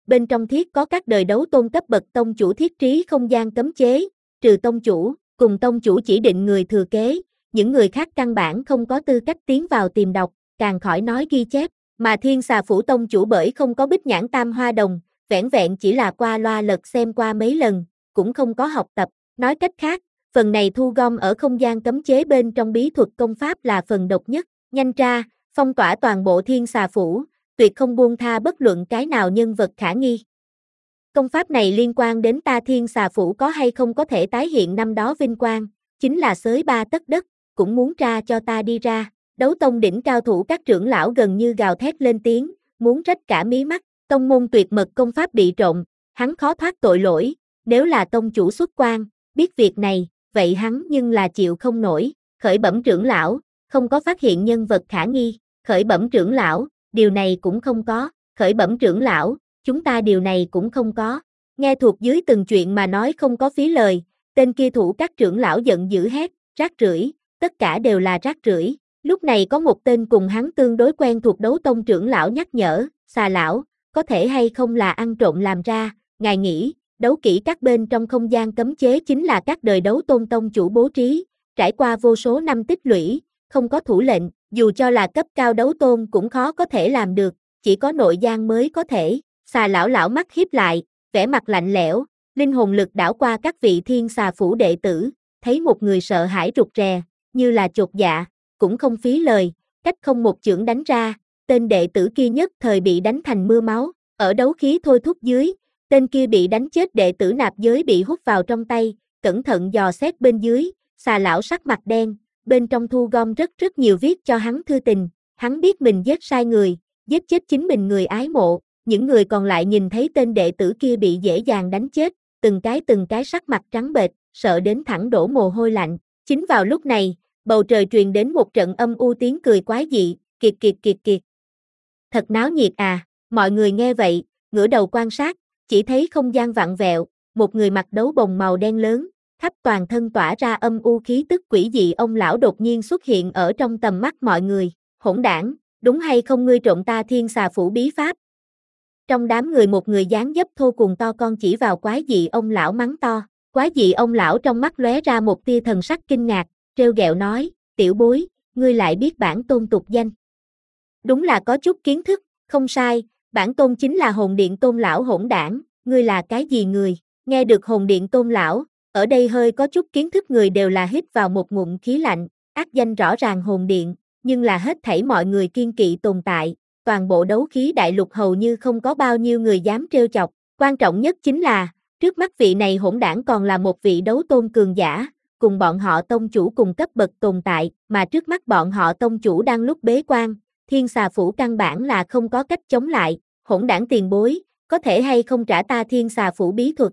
Speaker 1: bên trong thiết có các đời đấu tôn cấp bậc tông chủ thiết trí không gian cấm chế, trừ tông chủ, cùng tông chủ chỉ định người thừa kế, những người khác căn bản không có tư cách tiến vào tìm đọc, càng khỏi nói ghi chép, mà Thiên Xà Phủ tông chủ bởi không có bích nhãn tam hoa đồng, vẻn vẹn chỉ là qua loa lật xem qua mấy lần, cũng không có học tập, nói cách khác, phần này thu gom ở không gian cấm chế bên trong bí thuật công pháp là phần độc nhất, nhanh tra, phong tỏa toàn bộ Thiên Xà Phủ, tuyệt không buông tha bất luận cái nào nhân vật khả nghi. Công pháp này liên quan đến ta Thiên Xà Phủ có hay không có thể tái hiện năm đó vinh quang, chính là xới ba tấc đất, cũng muốn tra cho ta đi ra. Đấu tông đỉnh cao thủ các trưởng lão gần như gào thét lên tiếng, muốn rách cả mí mắt, tông môn tuyệt mật công pháp bị trộm, hắn khó thoát tội lỗi, nếu là tông chủ xuất quan, biết việc này, vậy hắn nhưng là chịu không nổi, khởi bẩm trưởng lão, không có phát hiện nhân vật khả nghi, khởi bẩm trưởng lão, điều này cũng không có, khởi bẩm trưởng lão, chúng ta điều này cũng không có, nghe thuộc dưới từng chuyện mà nói không có phí lời, tên kia thủ các trưởng lão giận dữ hét, rác rưởi, tất cả đều là rác rưởi. Lúc này có một tên cùng hắn tương đối quen thuộc đấu tông trưởng lão nhắc nhở, Xà lão, có thể hay không là ăn trộm làm ra, ngài nghĩ, đấu kỹ các bên trong không gian cấm chế chính là các đời đấu tôn tông chủ bố trí, trải qua vô số năm tích lũy, không có thủ lệnh, dù cho là cấp cao đấu tôn cũng khó có thể làm được, chỉ có nội gian mới có thể. Xà lão lão mắt hiếp lại, vẻ mặt lạnh lẽo, linh hồn lực đảo qua các vị Thiên Xà Phủ đệ tử, thấy một người sợ hãi rụt rè, như là chột dạ, cũng không phí lời, cách không một chưởng đánh ra, tên đệ tử kia nhất thời bị đánh thành mưa máu, ở đấu khí thôi thúc dưới, tên kia bị đánh chết đệ tử nạp giới bị hút vào trong tay, cẩn thận dò xét bên dưới, Xà lão sắc mặt đen, bên trong thu gom rất rất nhiều viết cho hắn thư tình, hắn biết mình giết sai người, giết chết chính mình người ái mộ, những người còn lại nhìn thấy tên đệ tử kia bị dễ dàng đánh chết, từng cái từng cái sắc mặt trắng bệch, sợ đến thẳng đổ mồ hôi lạnh, chính vào lúc này, bầu trời truyền đến một trận âm u tiếng cười quái dị, kiệt kiệt kiệt kiệt. Thật náo nhiệt à, mọi người nghe vậy, ngửa đầu quan sát, chỉ thấy không gian vặn vẹo, một người mặc đấu bồng màu đen lớn, khắp toàn thân tỏa ra âm u khí tức quỷ dị ông lão đột nhiên xuất hiện ở trong tầm mắt mọi người, hỗn đảng, đúng hay không ngươi trộm ta Thiên Xà Phủ bí pháp? Trong đám người một người dáng dấp thô cùng to con chỉ vào quái dị ông lão mắng to, quái dị ông lão trong mắt lóe ra một tia thần sắc kinh ngạc, trêu ghẹo nói, tiểu bối, ngươi lại biết bản tôn tục danh. Đúng là có chút kiến thức, không sai, bản tôn chính là hồn điện tôn lão hỗn đảng, ngươi là cái gì người, nghe được hồn điện tôn lão, ở đây hơi có chút kiến thức người đều là hít vào một ngụm khí lạnh, ác danh rõ ràng hồn điện, nhưng là hết thảy mọi người kiên kỵ tồn tại, toàn bộ đấu khí đại lục hầu như không có bao nhiêu người dám trêu chọc, quan trọng nhất chính là, trước mắt vị này hỗn đảng còn là một vị đấu tôn cường giả, cùng bọn họ tông chủ cùng cấp bậc tồn tại, mà trước mắt bọn họ tông chủ đang lúc bế quan, Thiên Xà Phủ căn bản là không có cách chống lại, hỗn đảng tiền bối, có thể hay không trả ta Thiên Xà Phủ bí thuật.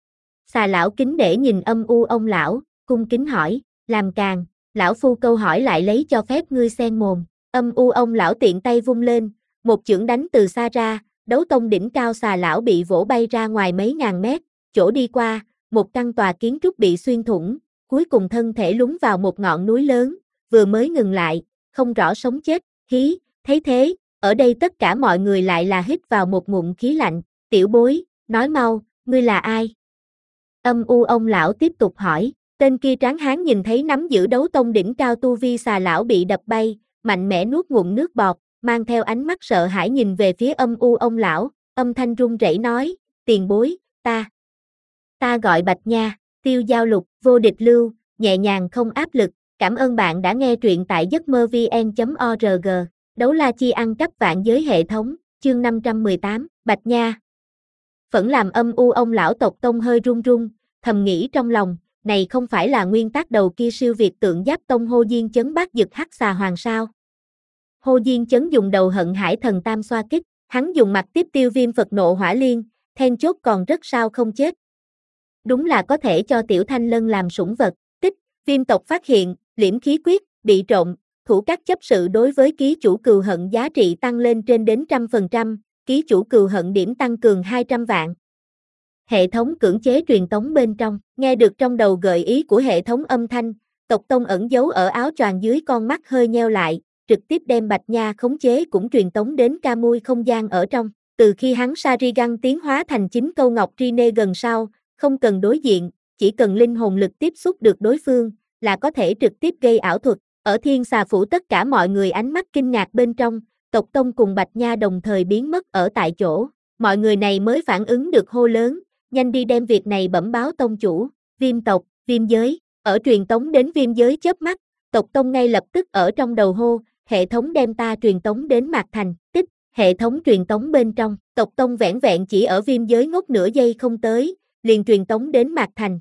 Speaker 1: Xà lão kính để nhìn âm u ông lão, cung kính hỏi, làm càng, lão phu câu hỏi lại lấy cho phép ngươi xen mồm, âm u ông lão tiện tay vung lên, một chưởng đánh từ xa ra, đấu tông đỉnh cao Xà lão bị vỗ bay ra ngoài mấy ngàn mét, chỗ đi qua, một căn tòa kiến trúc bị xuyên thủng, cuối cùng thân thể lún vào một ngọn núi lớn, vừa mới ngừng lại, không rõ sống chết, khí, thấy thế, ở đây tất cả mọi người lại là hít vào một ngụm khí lạnh, tiểu bối, nói mau, ngươi là ai? Âm u ông lão tiếp tục hỏi, tên kia tráng hán nhìn thấy nắm giữ đấu tông đỉnh cao tu vi Xà lão bị đập bay, mạnh mẽ nuốt ngụm nước bọt, mang theo ánh mắt sợ hãi nhìn về phía âm u ông lão, âm thanh run rẩy nói, tiền bối, ta, ta gọi Bạch Nha, tiêu giao lục, vô địch lưu, nhẹ nhàng không áp lực, cảm ơn bạn đã nghe truyện tại giấc mơ vn chấm org, đấu la chi ăn cắp vạn giới hệ thống, chương năm trăm mười tám, Bạch Nha. Vẫn làm âm u ông lão tộc tông hơi run run, thầm nghĩ trong lòng, này không phải là nguyên tác đầu kia siêu việt tượng giáp tông hô diên chấn bát dực hắc xà hoàng sao. Hô diên chấn dùng đầu hận hải thần tam xoa kích, hắn dùng mặt tiếp tiêu viêm Phật nộ hỏa liên, then chốt còn rất sao không chết. Đúng là có thể cho tiểu thanh lân làm sủng vật, tích, viêm tộc phát hiện, liễm khí quyết, bị trộn, thủ các chấp sự đối với ký chủ cừu hận giá trị tăng lên trên đến trăm phần trăm, ký chủ cừu hận điểm tăng cường hai trăm vạn. Hệ thống cưỡng chế truyền tống bên trong, nghe được trong đầu gợi ý của hệ thống âm thanh, tộc tông ẩn giấu ở áo choàng dưới con mắt hơi nheo lại, trực tiếp đem Bạch Nha khống chế cũng truyền tống đến ca mui không gian ở trong. Từ khi hắn Sharingan tiến hóa thành chín câu ngọc Rine gần sau, không cần đối diện, chỉ cần linh hồn lực tiếp xúc được đối phương, là có thể trực tiếp gây ảo thuật. Ở Thiên Xà Phủ tất cả mọi người ánh mắt kinh ngạc bên trong, tộc Tông cùng Bạch Nha đồng thời biến mất ở tại chỗ. Mọi người này mới phản ứng được hô lớn, nhanh đi đem việc này bẩm báo tông chủ. Viêm tộc, viêm giới, ở truyền tống đến viêm giới chớp mắt, tộc Tông ngay lập tức ở trong đầu hô, hệ thống đem ta truyền tống đến Mạc Thành. Tích, hệ thống truyền tống bên trong, tộc Tông vẻn vẹn chỉ ở viêm giới ngốc nửa giây không tới, liền truyền tống đến Mạc Thành.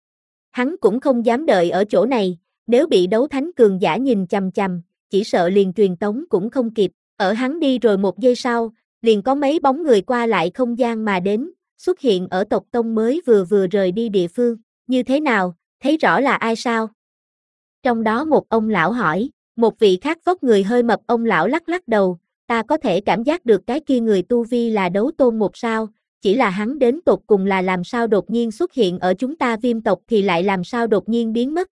Speaker 1: Hắn cũng không dám đợi ở chỗ này, nếu bị đấu thánh cường giả nhìn chằm chằm, chỉ sợ liền truyền tống cũng không kịp. Ở hắn đi rồi một giây sau, liền có mấy bóng người qua lại không gian mà đến, xuất hiện ở tộc Tông mới vừa vừa rời đi địa phương. Như thế nào, thấy rõ là ai sao? Trong đó một ông lão hỏi, một vị khác vóc người hơi mập ông lão lắc lắc đầu, ta có thể cảm giác được cái kia người tu vi là đấu tôn một sao, chỉ là hắn đến tột cùng là làm sao đột nhiên xuất hiện ở chúng ta Viêm tộc thì lại làm sao đột nhiên biến mất.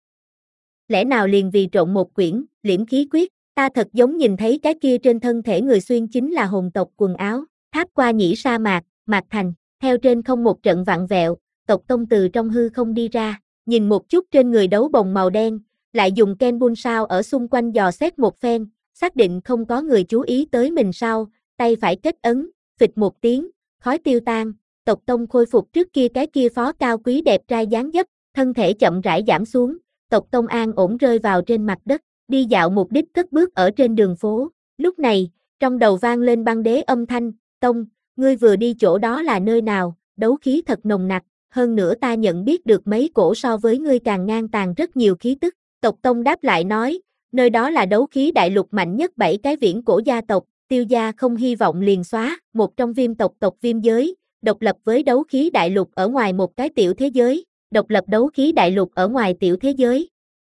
Speaker 1: Lẽ nào liền vì trộn một quyển, liễm khí quyết, ta thật giống nhìn thấy cái kia trên thân thể người xuyên chính là hồn tộc quần áo, tháp qua nhĩ sa mạc, Mạc Thành, theo trên không một trận vặn vẹo, tộc Tông từ trong hư không đi ra, nhìn một chút trên người đấu bồng màu đen, lại dùng ken bun sao ở xung quanh dò xét một phen, xác định không có người chú ý tới mình sau, tay phải kết ấn, phịch một tiếng, khói tiêu tan, tộc Tông khôi phục trước kia cái kia phó cao quý đẹp trai dáng dấp, thân thể chậm rãi giảm xuống, tộc Tông an ổn rơi vào trên mặt đất, đi dạo mục đích cất bước ở trên đường phố. Lúc này, trong đầu vang lên băng đế âm thanh, Tông, ngươi vừa đi chỗ đó là nơi nào, đấu khí thật nồng nặc, hơn nữa ta nhận biết được mấy cổ so với ngươi càng ngang tàn rất nhiều khí tức. Tộc Tông đáp lại nói, nơi đó là đấu khí đại lục mạnh nhất bảy cái viễn cổ gia tộc, Tiêu gia không hy vọng liền xóa, một trong Viêm tộc tộc Viêm giới, độc lập với đấu khí đại lục ở ngoài một cái tiểu thế giới, độc lập đấu khí đại lục ở ngoài tiểu thế giới.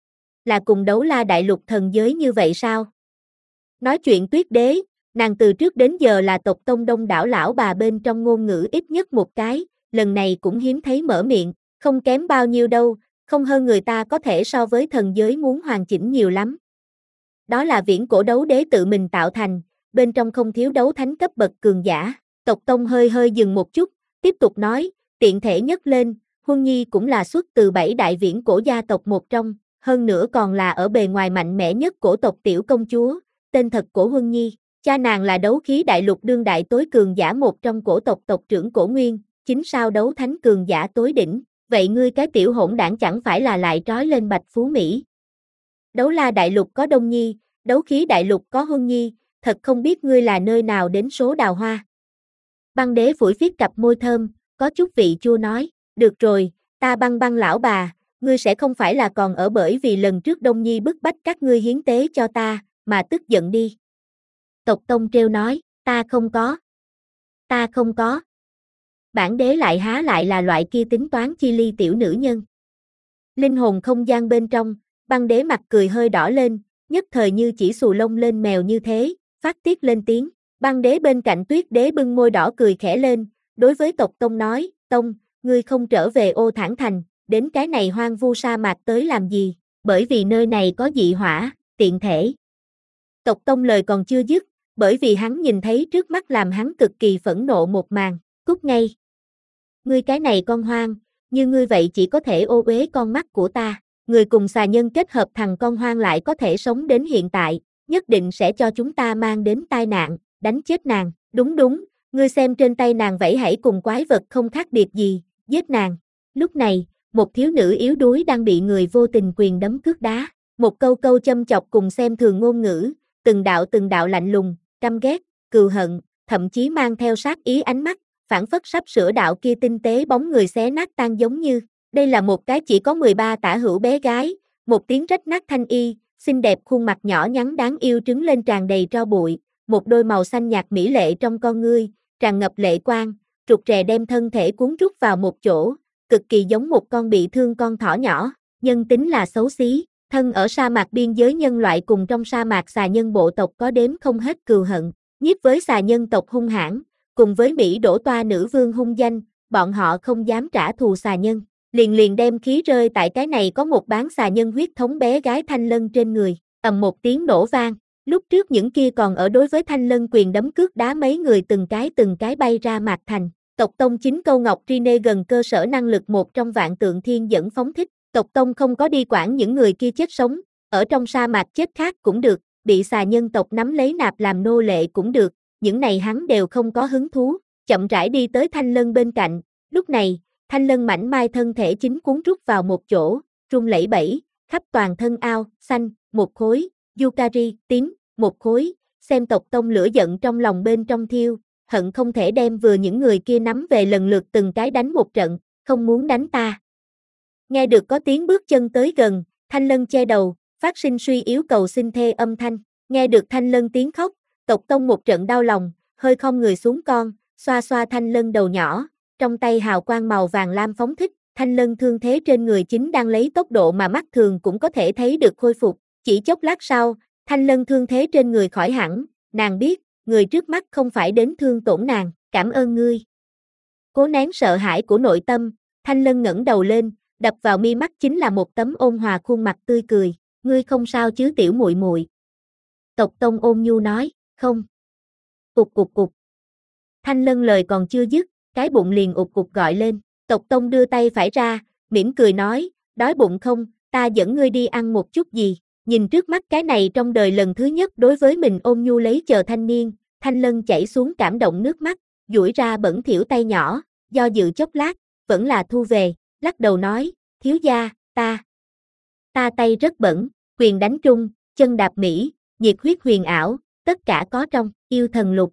Speaker 1: Là cùng Đấu La đại lục thần giới như vậy sao? Nói chuyện Tuyết đế, nàng từ trước đến giờ là tộc Tông đông đảo lão bà bên trong ngôn ngữ ít nhất một cái, lần này cũng hiếm thấy mở miệng, không kém bao nhiêu đâu, không hơn người ta có thể so với thần giới muốn hoàn chỉnh nhiều lắm. Đó là viễn cổ đấu đế tự mình tạo thành, bên trong không thiếu đấu thánh cấp bậc cường giả. Tộc Tông hơi hơi dừng một chút, tiếp tục nói, tiện thể nhấc lên, Huân Nhi cũng là xuất từ bảy đại viễn cổ gia tộc một trong, hơn nữa còn là ở bề ngoài mạnh mẽ nhất cổ tộc tiểu công chúa, tên thật Cổ Huân Nhi. Cha nàng là đấu khí đại lục đương đại tối cường giả một trong cổ tộc tộc trưởng Cổ Nguyên, chính sao đấu thánh cường giả tối đỉnh. Vậy ngươi cái tiểu hỗn đảng chẳng phải là lại trói lên Bạch Phú Mỹ? Đấu La đại lục có Đông Nhi, đấu khí đại lục có Huân Nhi, thật không biết ngươi là nơi nào đến số đào hoa. Băng đế phủi phiết cặp môi thơm, có chút vị chua nói, được rồi, ta băng băng lão bà, ngươi sẽ không phải là còn ở bởi vì lần trước Đông Nhi bức bách các ngươi hiến tế cho ta, mà tức giận đi. Tộc Tông trêu nói, ta không có. Ta không có. Bản đế lại há lại là loại kia tính toán chi ly tiểu nữ nhân. Linh hồn không gian bên trong, băng đế mặt cười hơi đỏ lên, nhất thời như chỉ xù lông lên mèo như thế, phát tiết lên tiếng. Băng đế bên cạnh Tuyết đế bưng môi đỏ cười khẽ lên, đối với tộc Tông nói, Tông, ngươi không trở về Ô Thản Thành, đến cái này hoang vu sa mạc tới làm gì, bởi vì nơi này có dị hỏa, tiện thể. Tộc Tông lời còn chưa dứt, bởi vì hắn nhìn thấy trước mắt làm hắn cực kỳ phẫn nộ một màn, cút ngay. Ngươi cái này con hoang, như ngươi vậy chỉ có thể ô uế con mắt của ta, người cùng xà nhân kết hợp thằng con hoang lại có thể sống đến hiện tại, nhất định sẽ cho chúng ta mang đến tai nạn, đánh chết nàng, đúng đúng, ngươi xem trên tay nàng vẫy hãy cùng quái vật không khác biệt gì, giết nàng. Lúc này, một thiếu nữ yếu đuối đang bị người vô tình quyền đấm cước đá, một câu câu châm chọc cùng xem thường ngôn ngữ, từng đạo từng đạo lạnh lùng, căm ghét, cừu hận, thậm chí mang theo sát ý ánh mắt, phảng phất sắp sửa đạo kia tinh tế bóng người xé nát tan giống như, đây là một cái chỉ có mười ba tả hữu bé gái, một tiếng rách nát thanh y, xinh đẹp khuôn mặt nhỏ nhắn đáng yêu trứng lên tràn đầy tro bụi, một đôi màu xanh nhạt mỹ lệ trong con ngươi, tràn ngập lệ quang, rụt rè đem thân thể cuốn rút vào một chỗ, cực kỳ giống một con bị thương con thỏ nhỏ, nhân tính là xấu xí, thân ở sa mạc biên giới nhân loại cùng trong sa mạc xà nhân bộ tộc có đếm không hết cừu hận, nhiếp với xà nhân tộc hung hãn, cùng với Mỹ đổ toa nữ vương hung danh, bọn họ không dám trả thù xà nhân, liền liền đem khí rơi tại cái này có một bán xà nhân huyết thống bé gái thanh lân trên người, ầm một tiếng nổ vang. Lúc trước những kia còn ở đối với Thanh Lân quyền đấm cước đá mấy người từng cái từng cái bay ra mạc thành. Tộc Tông chính câu Ngọc Rine gần cơ sở năng lực một trong vạn tượng thiên dẫn phóng thích. Tộc Tông không có đi quản những người kia chết sống, ở trong sa mạc chết khác cũng được, bị xà nhân tộc nắm lấy nạp làm nô lệ cũng được, những này hắn đều không có hứng thú, chậm rãi đi tới Thanh Lân bên cạnh. Lúc này, Thanh Lân mảnh mai thân thể chính cuốn rút vào một chỗ, run lẩy bẩy, khắp toàn thân ao, xanh, một khối, Yukari, tím, một khối, xem Tộc Tông lửa giận trong lòng bên trong thiêu, hận không thể đem vừa những người kia nắm về lần lượt từng cái đánh một trận, không muốn đánh ta. Nghe được có tiếng bước chân tới gần, Thanh Lân che đầu, phát sinh suy yếu cầu xin thê âm thanh, nghe được Thanh Lân tiếng khóc, Tộc Tông một trận đau lòng, hơi khom người xuống con, xoa xoa Thanh Lân đầu nhỏ, trong tay hào quang màu vàng lam phóng thích, Thanh Lân thương thế trên người chính đang lấy tốc độ mà mắt thường cũng có thể thấy được khôi phục, chỉ chốc lát sau, Thanh Lân thương thế trên người khỏi hẳn, nàng biết, người trước mắt không phải đến thương tổn nàng, cảm ơn ngươi. Cố nén sợ hãi của nội tâm, Thanh Lân ngẩng đầu lên, đập vào mi mắt chính là một tấm ôn hòa khuôn mặt tươi cười, ngươi không sao chứ tiểu muội muội? Tộc Tông ôn nhu nói, không. Cục cục cục. Thanh Lân lời còn chưa dứt, cái bụng liền ụt cục gọi lên, Tộc Tông đưa tay phải ra, mỉm cười nói, đói bụng không, ta dẫn ngươi đi ăn một chút gì, nhìn trước mắt cái này trong đời lần thứ nhất đối với mình ôn nhu lấy chờ thanh niên, Thanh Lân chảy xuống cảm động nước mắt, duỗi ra bẩn thỉu tay nhỏ, do dự chốc lát, vẫn là thu về, lắc đầu nói, thiếu gia, ta, ta tay rất bẩn, quyền đánh trung, chân đạp mỹ, nhiệt huyết huyền ảo, tất cả có trong, yêu thần lục.